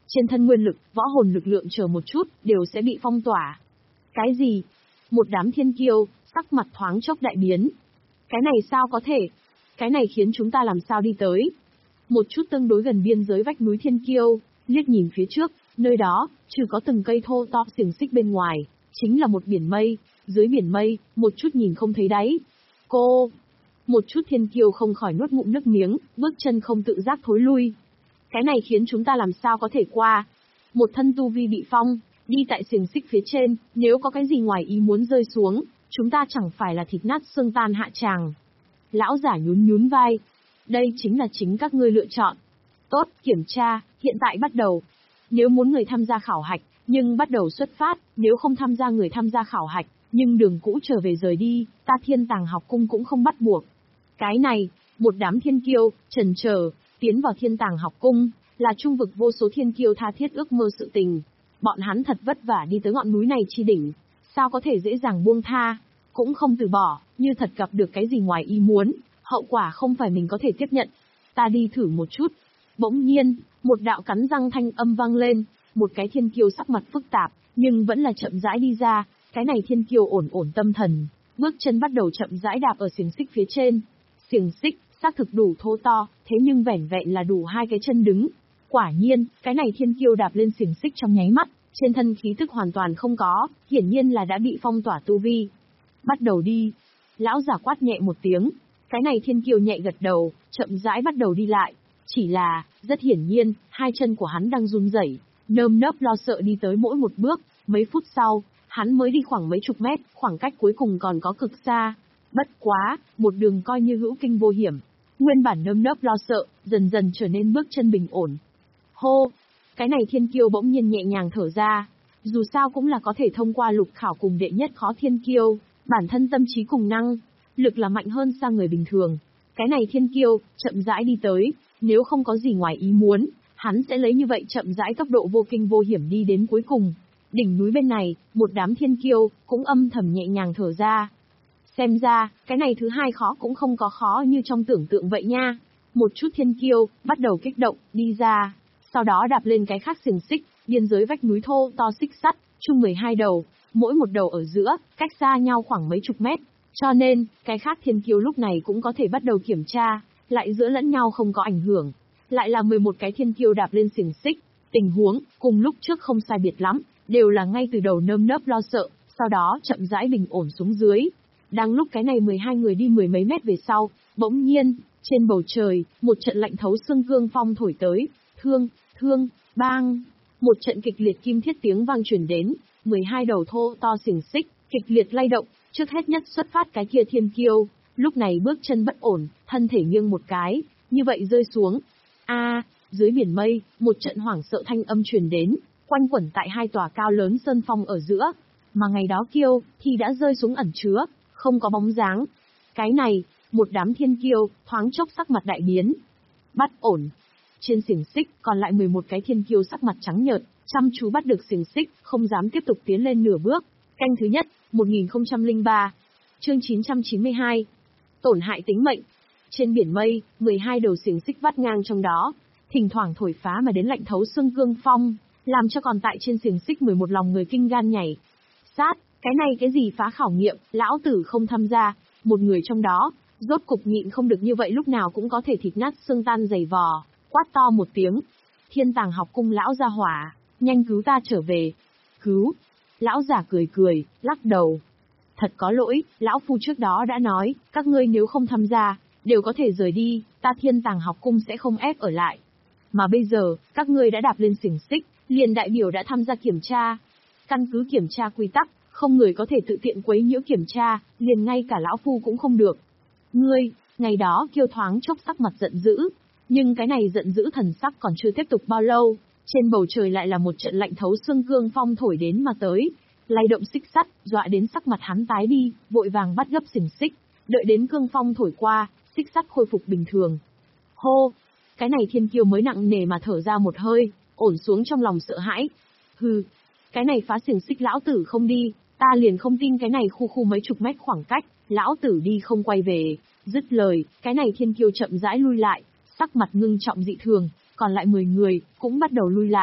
Trên thân nguyên lực, võ hồn lực lượng chờ một chút, đều sẽ bị phong tỏa. Cái gì? Một đám thiên kiêu, sắc mặt thoáng chốc đại biến. Cái này sao có thể? Cái này khiến chúng ta làm sao đi tới? Một chút tương đối gần biên giới vách núi thiên kiêu, liếc nhìn phía trước, nơi đó, trừ có từng cây thô to xiềng xích bên ngoài, chính là một biển mây, dưới biển mây, một chút nhìn không thấy đáy. Cô! Một chút thiên kiêu không khỏi nuốt ngụm nước miếng, bước chân không tự giác thối lui. Cái này khiến chúng ta làm sao có thể qua? Một thân tu vi bị phong, đi tại xiềng xích phía trên, nếu có cái gì ngoài ý muốn rơi xuống, chúng ta chẳng phải là thịt nát xương tan hạ tràng. Lão giả nhún nhún vai. Đây chính là chính các ngươi lựa chọn. Tốt, kiểm tra, hiện tại bắt đầu. Nếu muốn người tham gia khảo hạch, nhưng bắt đầu xuất phát, nếu không tham gia người tham gia khảo hạch, nhưng đường cũ trở về rời đi, ta Thiên Tàng học cung cũng không bắt buộc. Cái này, một đám thiên kiêu, trần chờ tiến vào Thiên Tàng học cung, là trung vực vô số thiên kiêu tha thiết ước mơ sự tình. Bọn hắn thật vất vả đi tới ngọn núi này chi đỉnh, sao có thể dễ dàng buông tha, cũng không từ bỏ, như thật gặp được cái gì ngoài ý muốn, hậu quả không phải mình có thể tiếp nhận. Ta đi thử một chút. Bỗng nhiên, một đạo cắn răng thanh âm vang lên, một cái thiên kiêu sắc mặt phức tạp, nhưng vẫn là chậm rãi đi ra, cái này thiên kiêu ổn ổn tâm thần, bước chân bắt đầu chậm rãi đạp ở xiềng xích phía trên. Xiềng xích, xác thực đủ thô to, thế nhưng vẻn vẹn là đủ hai cái chân đứng. Quả nhiên, cái này thiên kiêu đạp lên xiềng xích trong nháy mắt, trên thân khí tức hoàn toàn không có, hiển nhiên là đã bị phong tỏa tu vi. Bắt đầu đi. Lão giả quát nhẹ một tiếng, cái này thiên kiêu nhẹ gật đầu, chậm rãi bắt đầu đi lại. Chỉ là, rất hiển nhiên, hai chân của hắn đang run rẩy, nơm nớp lo sợ đi tới mỗi một bước, mấy phút sau, hắn mới đi khoảng mấy chục mét, khoảng cách cuối cùng còn có cực xa. Bất quá, một đường coi như hữu kinh vô hiểm. Nguyên bản nơm nớp lo sợ, dần dần trở nên bước chân bình ổn. Hô! Cái này thiên kiêu bỗng nhiên nhẹ nhàng thở ra. Dù sao cũng là có thể thông qua lục khảo cùng đệ nhất khó thiên kiêu, bản thân tâm trí cùng năng, lực là mạnh hơn xa người bình thường. Cái này thiên kiêu, chậm rãi đi tới, nếu không có gì ngoài ý muốn, hắn sẽ lấy như vậy chậm rãi tốc độ vô kinh vô hiểm đi đến cuối cùng. Đỉnh núi bên này, một đám thiên kiêu, cũng âm thầm nhẹ nhàng thở ra. Xem ra, cái này thứ hai khó cũng không có khó như trong tưởng tượng vậy nha. Một chút thiên kiêu, bắt đầu kích động, đi ra. Sau đó đạp lên cái khác xiềng xích, biên giới vách núi thô to xích sắt, chung mười hai đầu, mỗi một đầu ở giữa, cách xa nhau khoảng mấy chục mét. Cho nên, cái khác thiên kiêu lúc này cũng có thể bắt đầu kiểm tra, lại giữa lẫn nhau không có ảnh hưởng. Lại là mười một cái thiên kiêu đạp lên xiềng xích, tình huống, cùng lúc trước không sai biệt lắm, đều là ngay từ đầu nơm nớp lo sợ, sau đó chậm rãi bình ổn xuống dưới. Đang lúc cái này mười hai người đi mười mấy mét về sau, bỗng nhiên, trên bầu trời, một trận lạnh thấu xương cương phong thổi tới, thương, thương, bang. Một trận kịch liệt kim thiết tiếng vang truyền đến, mười hai đầu thô to xiềng xích, kịch liệt lay động, trước hết nhất xuất phát cái kia thiên kiêu, lúc này bước chân bất ổn, thân thể nghiêng một cái, như vậy rơi xuống. A, à, dưới biển mây, một trận hoảng sợ thanh âm truyền đến, quanh quẩn tại hai tòa cao lớn sơn phong ở giữa, mà ngày đó kiêu thì đã rơi xuống ẩn chứa, không có bóng dáng. Cái này, một đám thiên kiêu, thoáng chốc sắc mặt đại biến. Bắt ổn. Trên xiềng xích, còn lại mười một cái thiên kiêu sắc mặt trắng nhợt, chăm chú bắt được xiềng xích, không dám tiếp tục tiến lên nửa bước. Canh thứ nhất, một nghìn không trăm lẻ ba. Chương chín trăm chín mươi hai. Tổn hại tính mệnh. Trên biển mây, mười hai đầu xiềng xích vắt ngang trong đó, thỉnh thoảng thổi phá mà đến lạnh thấu xương cương phong, làm cho còn tại trên xiềng xích mười một lòng người kinh gan nhảy. Sát, cái này cái gì phá khảo nghiệm, lão tử không tham gia, một người trong đó, rốt cục nhịn không được như vậy lúc nào cũng có thể thịt nát xương tan dày vò, quát to một tiếng. Thiên Tàng học cung lão gia hỏa, nhanh cứu ta trở về. Cứu? Lão giả cười cười, lắc đầu. Thật có lỗi, lão phu trước đó đã nói, các ngươi nếu không tham gia, đều có thể rời đi, ta Thiên Tàng học cung sẽ không ép ở lại. Mà bây giờ, các ngươi đã đạp lên xiềng xích, liền đại biểu đã tham gia kiểm tra. Căn cứ kiểm tra quy tắc, không người có thể tự tiện quấy nhiễu kiểm tra, liền ngay cả lão phu cũng không được. Ngươi, ngày đó kiêu thoáng chốc sắc mặt giận dữ, nhưng cái này giận dữ thần sắc còn chưa tiếp tục bao lâu, trên bầu trời lại là một trận lạnh thấu xương cương phong thổi đến mà tới, lay động xích sắt, dọa đến sắc mặt hắn tái đi, vội vàng bắt gấp xiềng xích, đợi đến cương phong thổi qua, xích sắt khôi phục bình thường. Hô, cái này thiên kiêu mới nặng nề mà thở ra một hơi, ổn xuống trong lòng sợ hãi. Hừ, cái này phá xiềng xích lão tử không đi, ta liền không tin cái này khu khu mấy chục mét khoảng cách, lão tử đi không quay về. Dứt lời, cái này thiên kiêu chậm rãi lui lại, sắc mặt ngưng trọng dị thường, còn lại mười người, cũng bắt đầu lui lại.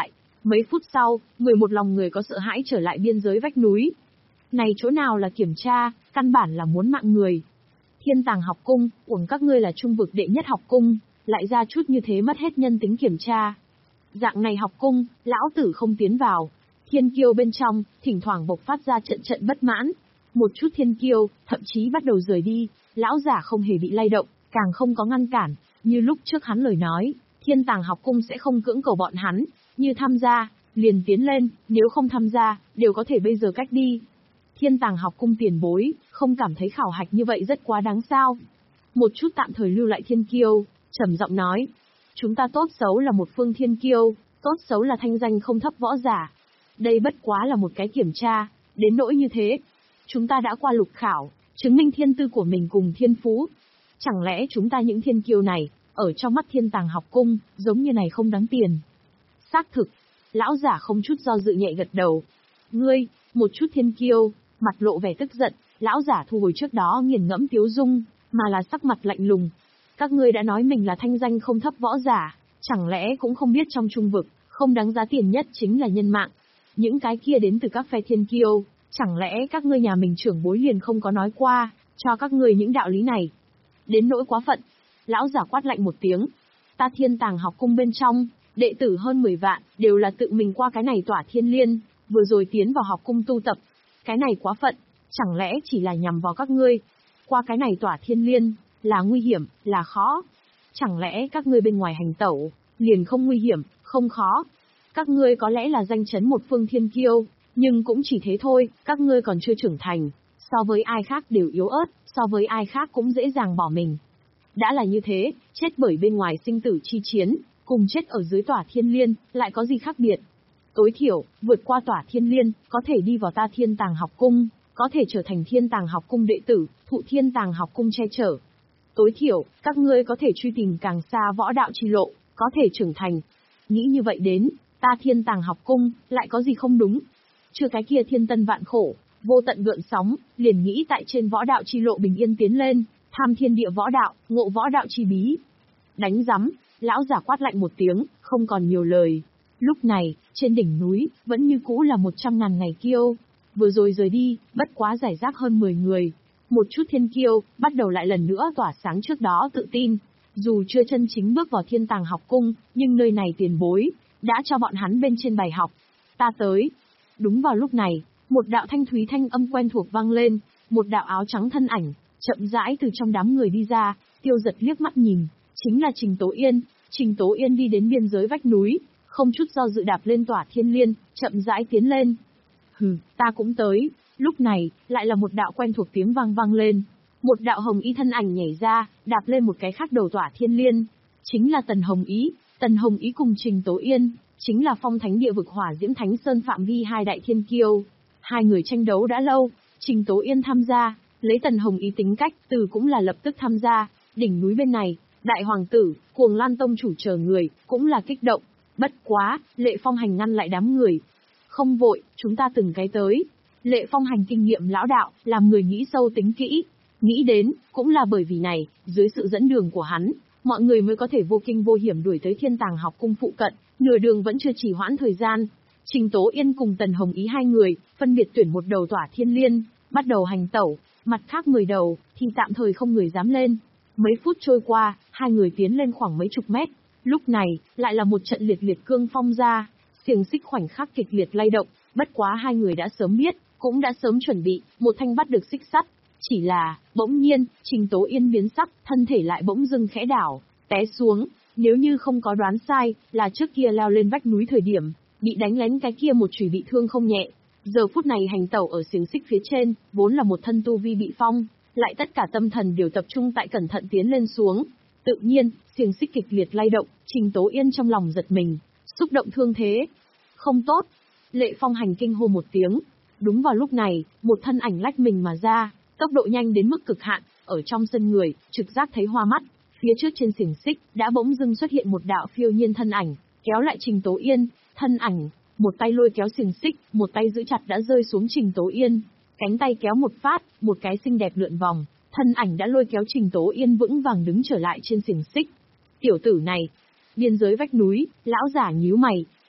Mấy phút sau, mười một lòng người có sợ hãi trở lại biên giới vách núi. Này chỗ nào là kiểm tra, căn bản là muốn mạng người. Thiên Tàng học cung, uổng các ngươi là trung vực đệ nhất học cung, lại ra chút như thế mất hết nhân tính kiểm tra. Dạng này học cung, lão tử không tiến vào. Thiên kiêu bên trong, thỉnh thoảng bộc phát ra trận trận bất mãn. Một chút thiên kiêu, thậm chí bắt đầu rời đi, lão giả không hề bị lay động, càng không có ngăn cản. Như lúc trước hắn lời nói, Thiên Tàng học cung sẽ không cưỡng cầu bọn hắn, như tham gia, liền tiến lên, nếu không tham gia, đều có thể bây giờ cách đi. Thiên Tàng học cung tiền bối, không cảm thấy khảo hạch như vậy rất quá đáng sao. Một chút tạm thời lưu lại thiên kiêu, trầm giọng nói. Chúng ta tốt xấu là một phương thiên kiêu, tốt xấu là thanh danh không thấp võ giả. Đây bất quá là một cái kiểm tra, đến nỗi như thế. Chúng ta đã qua lục khảo, chứng minh thiên tư của mình cùng thiên phú. Chẳng lẽ chúng ta những thiên kiêu này, ở trong mắt Thiên Tàng học cung, giống như này không đáng tiền. Xác thực, lão giả không chút do dự nhẹ gật đầu. Ngươi, một chút thiên kiêu, mặt lộ vẻ tức giận, lão giả thu hồi trước đó nghiền ngẫm tiếu dung, mà là sắc mặt lạnh lùng. Các ngươi đã nói mình là thanh danh không thấp võ giả, chẳng lẽ cũng không biết trong trung vực, không đáng giá tiền nhất chính là nhân mạng. Những cái kia đến từ các phe thiên kiêu, chẳng lẽ các ngươi nhà mình trưởng bối liền không có nói qua, cho các ngươi những đạo lý này. Đến nỗi quá phận, lão giả quát lạnh một tiếng. Ta Thiên Tàng học cung bên trong, đệ tử hơn mười vạn, đều là tự mình qua cái này tỏa thiên liên, vừa rồi tiến vào học cung tu tập. Cái này quá phận, chẳng lẽ chỉ là nhằm vào các ngươi. Qua cái này tỏa thiên liên, là nguy hiểm, là khó. Chẳng lẽ các ngươi bên ngoài hành tẩu, liền không nguy hiểm, không khó. Các ngươi có lẽ là danh chấn một phương thiên kiêu, nhưng cũng chỉ thế thôi, các ngươi còn chưa trưởng thành. So với ai khác đều yếu ớt, so với ai khác cũng dễ dàng bỏ mình. Đã là như thế, chết bởi bên ngoài sinh tử chi chiến, cùng chết ở dưới tỏa thiên liên, lại có gì khác biệt? Tối thiểu, vượt qua tỏa thiên liên, có thể đi vào ta Thiên Tàng học cung, có thể trở thành Thiên Tàng học cung đệ tử, thụ Thiên Tàng học cung che chở. Tối thiểu, các ngươi có thể truy tìm càng xa võ đạo chi lộ, có thể trưởng thành. Nghĩ như vậy đến, ta Thiên Tàng học cung, lại có gì không đúng? Chưa cái kia thiên tân vạn khổ, vô tận gợn sóng, liền nghĩ tại trên võ đạo chi lộ bình yên tiến lên, tham thiên địa võ đạo, ngộ võ đạo chi bí. Đánh rắm, lão giả quát lạnh một tiếng, không còn nhiều lời. Lúc này, trên đỉnh núi, vẫn như cũ là một trăm ngàn ngày kiêu. Vừa rồi rời đi, bất quá giải rác hơn mười người. Một chút thiên kiêu, bắt đầu lại lần nữa tỏa sáng trước đó tự tin. Dù chưa chân chính bước vào Thiên Tàng học cung, nhưng nơi này tiền bối, đã cho bọn hắn bên trên bài học. Ta tới. Đúng vào lúc này, một đạo thanh thúy thanh âm quen thuộc vang lên, một đạo áo trắng thân ảnh, chậm rãi từ trong đám người đi ra, Tiêu Giật liếc mắt nhìn, chính là Trình Tố Yên. Trình Tố Yên đi đến biên giới vách núi, không chút do dự đạp lên tỏa thiên liên, chậm rãi tiến lên. Hừ, ta cũng tới. Lúc này, lại là một đạo quen thuộc tiếng vang vang lên. Một đạo hồng y thân ảnh nhảy ra, đạp lên một cái khác đầu tỏa thiên liên. Chính là Tần Hồng Ý. Tần Hồng Ý cùng Trình Tố Yên, chính là phong thánh địa vực hỏa diễm thánh sơn phạm vi hai đại thiên kiêu. Hai người tranh đấu đã lâu, Trình Tố Yên tham gia, lấy Tần Hồng Ý tính cách, từ cũng là lập tức tham gia. Đỉnh núi bên này, đại hoàng tử, Cuồng Lan tông chủ chờ người, cũng là kích động. Bất quá, Lệ Phong Hành ngăn lại đám người. Không vội, chúng ta từng cái tới. Lệ Phong Hành kinh nghiệm lão đạo, làm người nghĩ sâu tính kỹ. Nghĩ đến, cũng là bởi vì này, dưới sự dẫn đường của hắn, mọi người mới có thể vô kinh vô hiểm đuổi tới Thiên Tàng học cung phụ cận, nửa đường vẫn chưa trì hoãn thời gian. Trình Tố Yên cùng Tần Hồng Ý hai người, phân biệt tuyển một đầu tỏa thiên liên, bắt đầu hành tẩu, mặt khác mười đầu, thì tạm thời không người dám lên. Mấy phút trôi qua, hai người tiến lên khoảng mấy chục mét. Lúc này, lại là một trận liệt liệt cương phong ra, xiềng xích khoảnh khắc kịch liệt lay động, bất quá hai người đã sớm biết, cũng đã sớm chuẩn bị, một thanh bắt được xích sắt. Chỉ là, bỗng nhiên, Trình Tố Yên biến sắc, thân thể lại bỗng dưng khẽ đảo, té xuống, nếu như không có đoán sai, là trước kia leo lên vách núi thời điểm, bị đánh lén cái kia một chùy bị thương không nhẹ. Giờ phút này hành tẩu ở xiềng xích phía trên, vốn là một thân tu vi bị phong, lại tất cả tâm thần đều tập trung tại cẩn thận tiến lên xuống. Tự nhiên, xiềng xích kịch liệt lay động, Trình Tố Yên trong lòng giật mình, xúc động thương thế. Không tốt. Lệ Phong Hành kinh hô một tiếng. Đúng vào lúc này, một thân ảnh lách mình mà ra, tốc độ nhanh đến mức cực hạn, ở trong sân người, trực giác thấy hoa mắt. Phía trước trên xiềng xích, đã bỗng dưng xuất hiện một đạo phiêu nhiên thân ảnh, kéo lại Trình Tố Yên. Thân ảnh, một tay lôi kéo xiềng xích, một tay giữ chặt đã rơi xuống Trình Tố Yên. Cánh tay kéo một phát, một cái xinh đẹp lượn vòng, thân ảnh đã lôi kéo Trình Tố Yên vững vàng đứng trở lại trên xiềng xích. Tiểu tử này, biên giới vách núi, lão giả nhíu mày,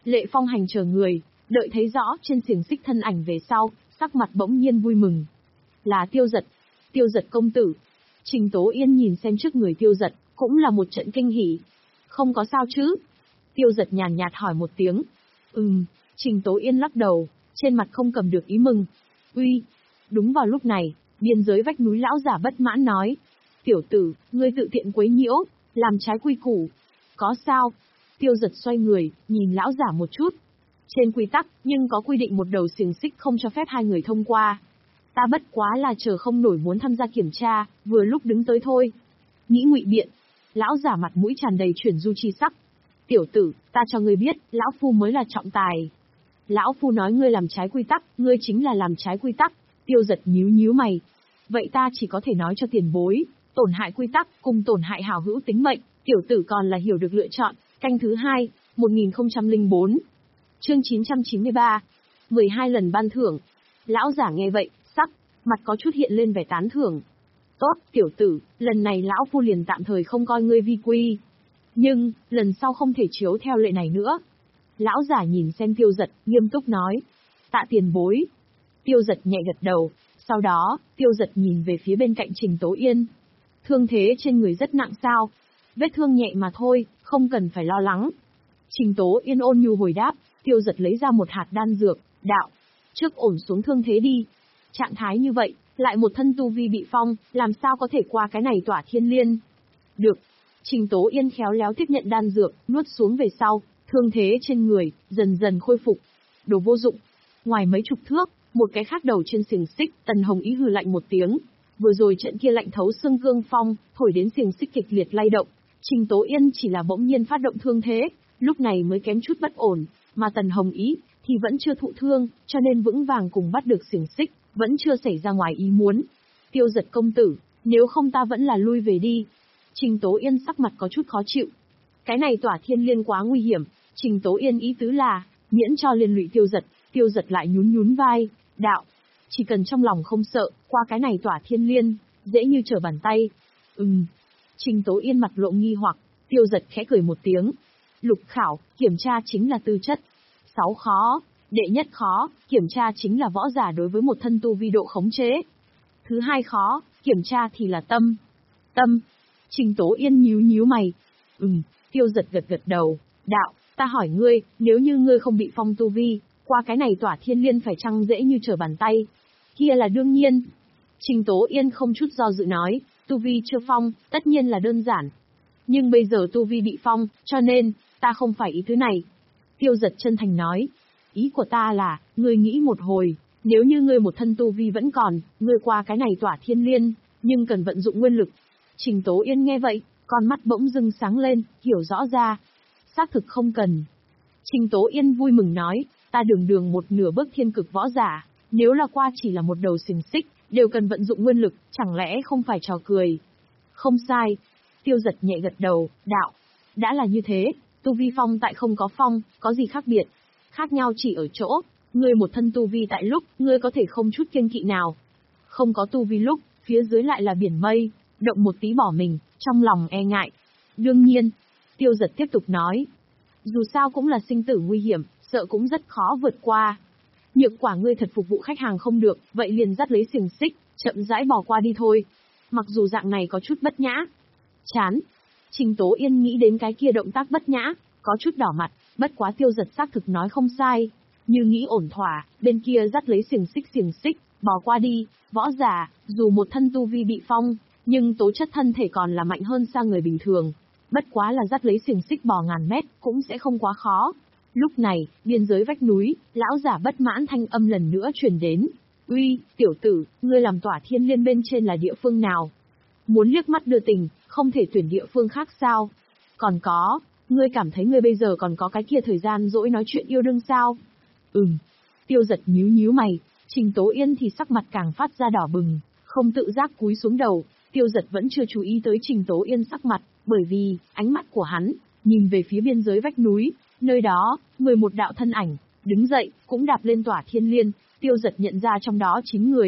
Lệ Phong hành chờ người, đợi thấy rõ trên xiềng xích thân ảnh về sau, sắc mặt bỗng nhiên vui mừng. Là Tiêu Dật. Tiêu Dật công tử. Trình Tố Yên nhìn xem trước người Tiêu Dật, cũng là một trận kinh hỉ. Không có sao chứ? Tiêu Dật nhàn nhạt hỏi một tiếng. Ừm, Trình Tố Yên lắc đầu, trên mặt không cầm được ý mừng. Uy. Đúng vào lúc này, biên giới vách núi lão giả bất mãn nói. Tiểu tử, ngươi tự tiện quấy nhiễu, làm trái quy củ. Có sao? Tiêu Dật xoay người, nhìn lão giả một chút. Trên quy tắc, nhưng có quy định một đầu xiềng xích không cho phép hai người thông qua. Ta bất quá là chờ không nổi muốn tham gia kiểm tra, vừa lúc đứng tới thôi. Nghĩ ngụy biện. Lão giả mặt mũi tràn đầy chuyển du chi sắc. Tiểu tử, ta cho ngươi biết, lão phu mới là trọng tài. Lão phu nói ngươi làm trái quy tắc, ngươi chính là làm trái quy tắc. Tiêu Dật nhíu nhíu mày. Vậy ta chỉ có thể nói cho tiền bối, tổn hại quy tắc cùng tổn hại hảo hữu tính mệnh, tiểu tử còn là hiểu được lựa chọn. Canh thứ hai, một nghìn không trăm lẻ bốn. Chương chín trăm chín mươi ba. mười hai lần ban thưởng. Lão giả nghe vậy, sắc, mặt có chút hiện lên vẻ tán thưởng. Tốt, tiểu tử, lần này lão phu liền tạm thời không coi ngươi vi quy. Nhưng, lần sau không thể chiếu theo lệ này nữa. Lão giả nhìn xem Tiêu Dật, nghiêm túc nói. Tạ tiền bối. Tiêu Dật nhẹ gật đầu, sau đó, Tiêu Dật nhìn về phía bên cạnh Trình Tố Yên. Thương thế trên người rất nặng sao? Vết thương nhẹ mà thôi, không cần phải lo lắng. Trình Tố Yên ôn nhu hồi đáp, Tiêu Dật lấy ra một hạt đan dược, đạo. Trước ổn xuống thương thế đi. Trạng thái như vậy, lại một thân tu vi bị phong, làm sao có thể qua cái này tỏa thiên liên. Được. Trình Tố Yên khéo léo tiếp nhận đan dược, nuốt xuống về sau, thương thế trên người, dần dần khôi phục. Đồ vô dụng. Ngoài mấy chục thước, một cái khác đầu trên xiềng xích, Tần Hồng Ý hừ lạnh một tiếng. Vừa rồi trận kia lạnh thấu xương cương phong, thổi đến xiềng xích kịch liệt lay động. Trình Tố Yên chỉ là bỗng nhiên phát động thương thế, lúc này mới kém chút bất ổn, mà Tần Hồng Ý thì vẫn chưa thụ thương, cho nên vững vàng cùng bắt được xiềng xích, vẫn chưa xảy ra ngoài ý muốn. Tiêu Dật công tử, nếu không ta vẫn là lui về đi. Trình Tố Yên sắc mặt có chút khó chịu. Cái này tỏa thiên liên quá nguy hiểm, Trình Tố Yên ý tứ là, miễn cho liên lụy Tiêu Dật. Tiêu Dật lại nhún nhún vai, đạo. Chỉ cần trong lòng không sợ, qua cái này tỏa thiên liên, dễ như trở bàn tay. Ừm. Trình Tố Yên mặt lộ nghi hoặc, Tiêu Dật khẽ cười một tiếng. Lục khảo, kiểm tra chính là tư chất. Sáu khó, đệ nhất khó, kiểm tra chính là võ giả đối với một thân tu vi độ khống chế. Thứ hai khó, kiểm tra thì là tâm. Tâm. Trình Tố Yên nhíu nhíu mày. Ừm, Tiêu Dật gật gật đầu, đạo, ta hỏi ngươi, nếu như ngươi không bị phong tu vi, qua cái này tỏa thiên liên phải chăng dễ như trở bàn tay? Kia là đương nhiên. Trình Tố Yên không chút do dự nói, tu vi chưa phong, tất nhiên là đơn giản. Nhưng bây giờ tu vi bị phong, cho nên, ta không phải ý thứ này. Tiêu Dật chân thành nói, ý của ta là, ngươi nghĩ một hồi, nếu như ngươi một thân tu vi vẫn còn, ngươi qua cái này tỏa thiên liên, nhưng cần vận dụng nguyên lực. Trình Tố Yên nghe vậy, con mắt bỗng dưng sáng lên, hiểu rõ ra. Xác thực không cần. Trình Tố Yên vui mừng nói, ta đường đường một nửa bước thiên cực võ giả, nếu là qua chỉ là một đầu xiềng xích, đều cần vận dụng nguyên lực, chẳng lẽ không phải trò cười. Không sai. Tiêu Dật nhẹ gật đầu, đạo. Đã là như thế, tu vi phong tại không có phong, có gì khác biệt? Khác nhau chỉ ở chỗ, ngươi một thân tu vi tại lúc, ngươi có thể không chút kiêng kỵ nào. Không có tu vi lúc, phía dưới lại là biển mây, động một tí bỏ mình, trong lòng e ngại. Đương nhiên, Tiêu Dật tiếp tục nói. Dù sao cũng là sinh tử nguy hiểm, sợ cũng rất khó vượt qua. Nhược quả ngươi thật phục vụ khách hàng không được, vậy liền dắt lấy xiềng xích, chậm rãi bỏ qua đi thôi. Mặc dù dạng này có chút bất nhã. Chán. Trình Tố Yên nghĩ đến cái kia động tác bất nhã, có chút đỏ mặt, bất quá Tiêu Dật xác thực nói không sai. Như nghĩ ổn thỏa, bên kia dắt lấy xiềng xích xiềng xích, bỏ qua đi, võ giả, dù một thân tu vi bị phong, nhưng tố chất thân thể còn là mạnh hơn xa người bình thường. Bất quá là dắt lấy xiềng xích bò ngàn mét, cũng sẽ không quá khó. Lúc này, biên giới vách núi, lão giả bất mãn thanh âm lần nữa truyền đến. Uy, tiểu tử, ngươi làm tỏa thiên liên bên trên là địa phương nào? Muốn liếc mắt đưa tình, không thể tuyển địa phương khác sao? Còn có, ngươi cảm thấy ngươi bây giờ còn có cái kia thời gian dỗi nói chuyện yêu đương sao? Ừm. Tiêu Dật nhíu nhíu mày, Trình Tố Yên thì sắc mặt càng phát ra đỏ bừng, không tự giác cúi xuống đầu. Tiêu Dật vẫn chưa chú ý tới Trình Tố Yên sắc mặt, bởi vì, ánh mắt của hắn, nhìn về phía biên giới vách núi, nơi đó, mười một đạo thân ảnh, đứng dậy, cũng đạp lên tỏa thiên liên, Tiêu Dật nhận ra trong đó chín người.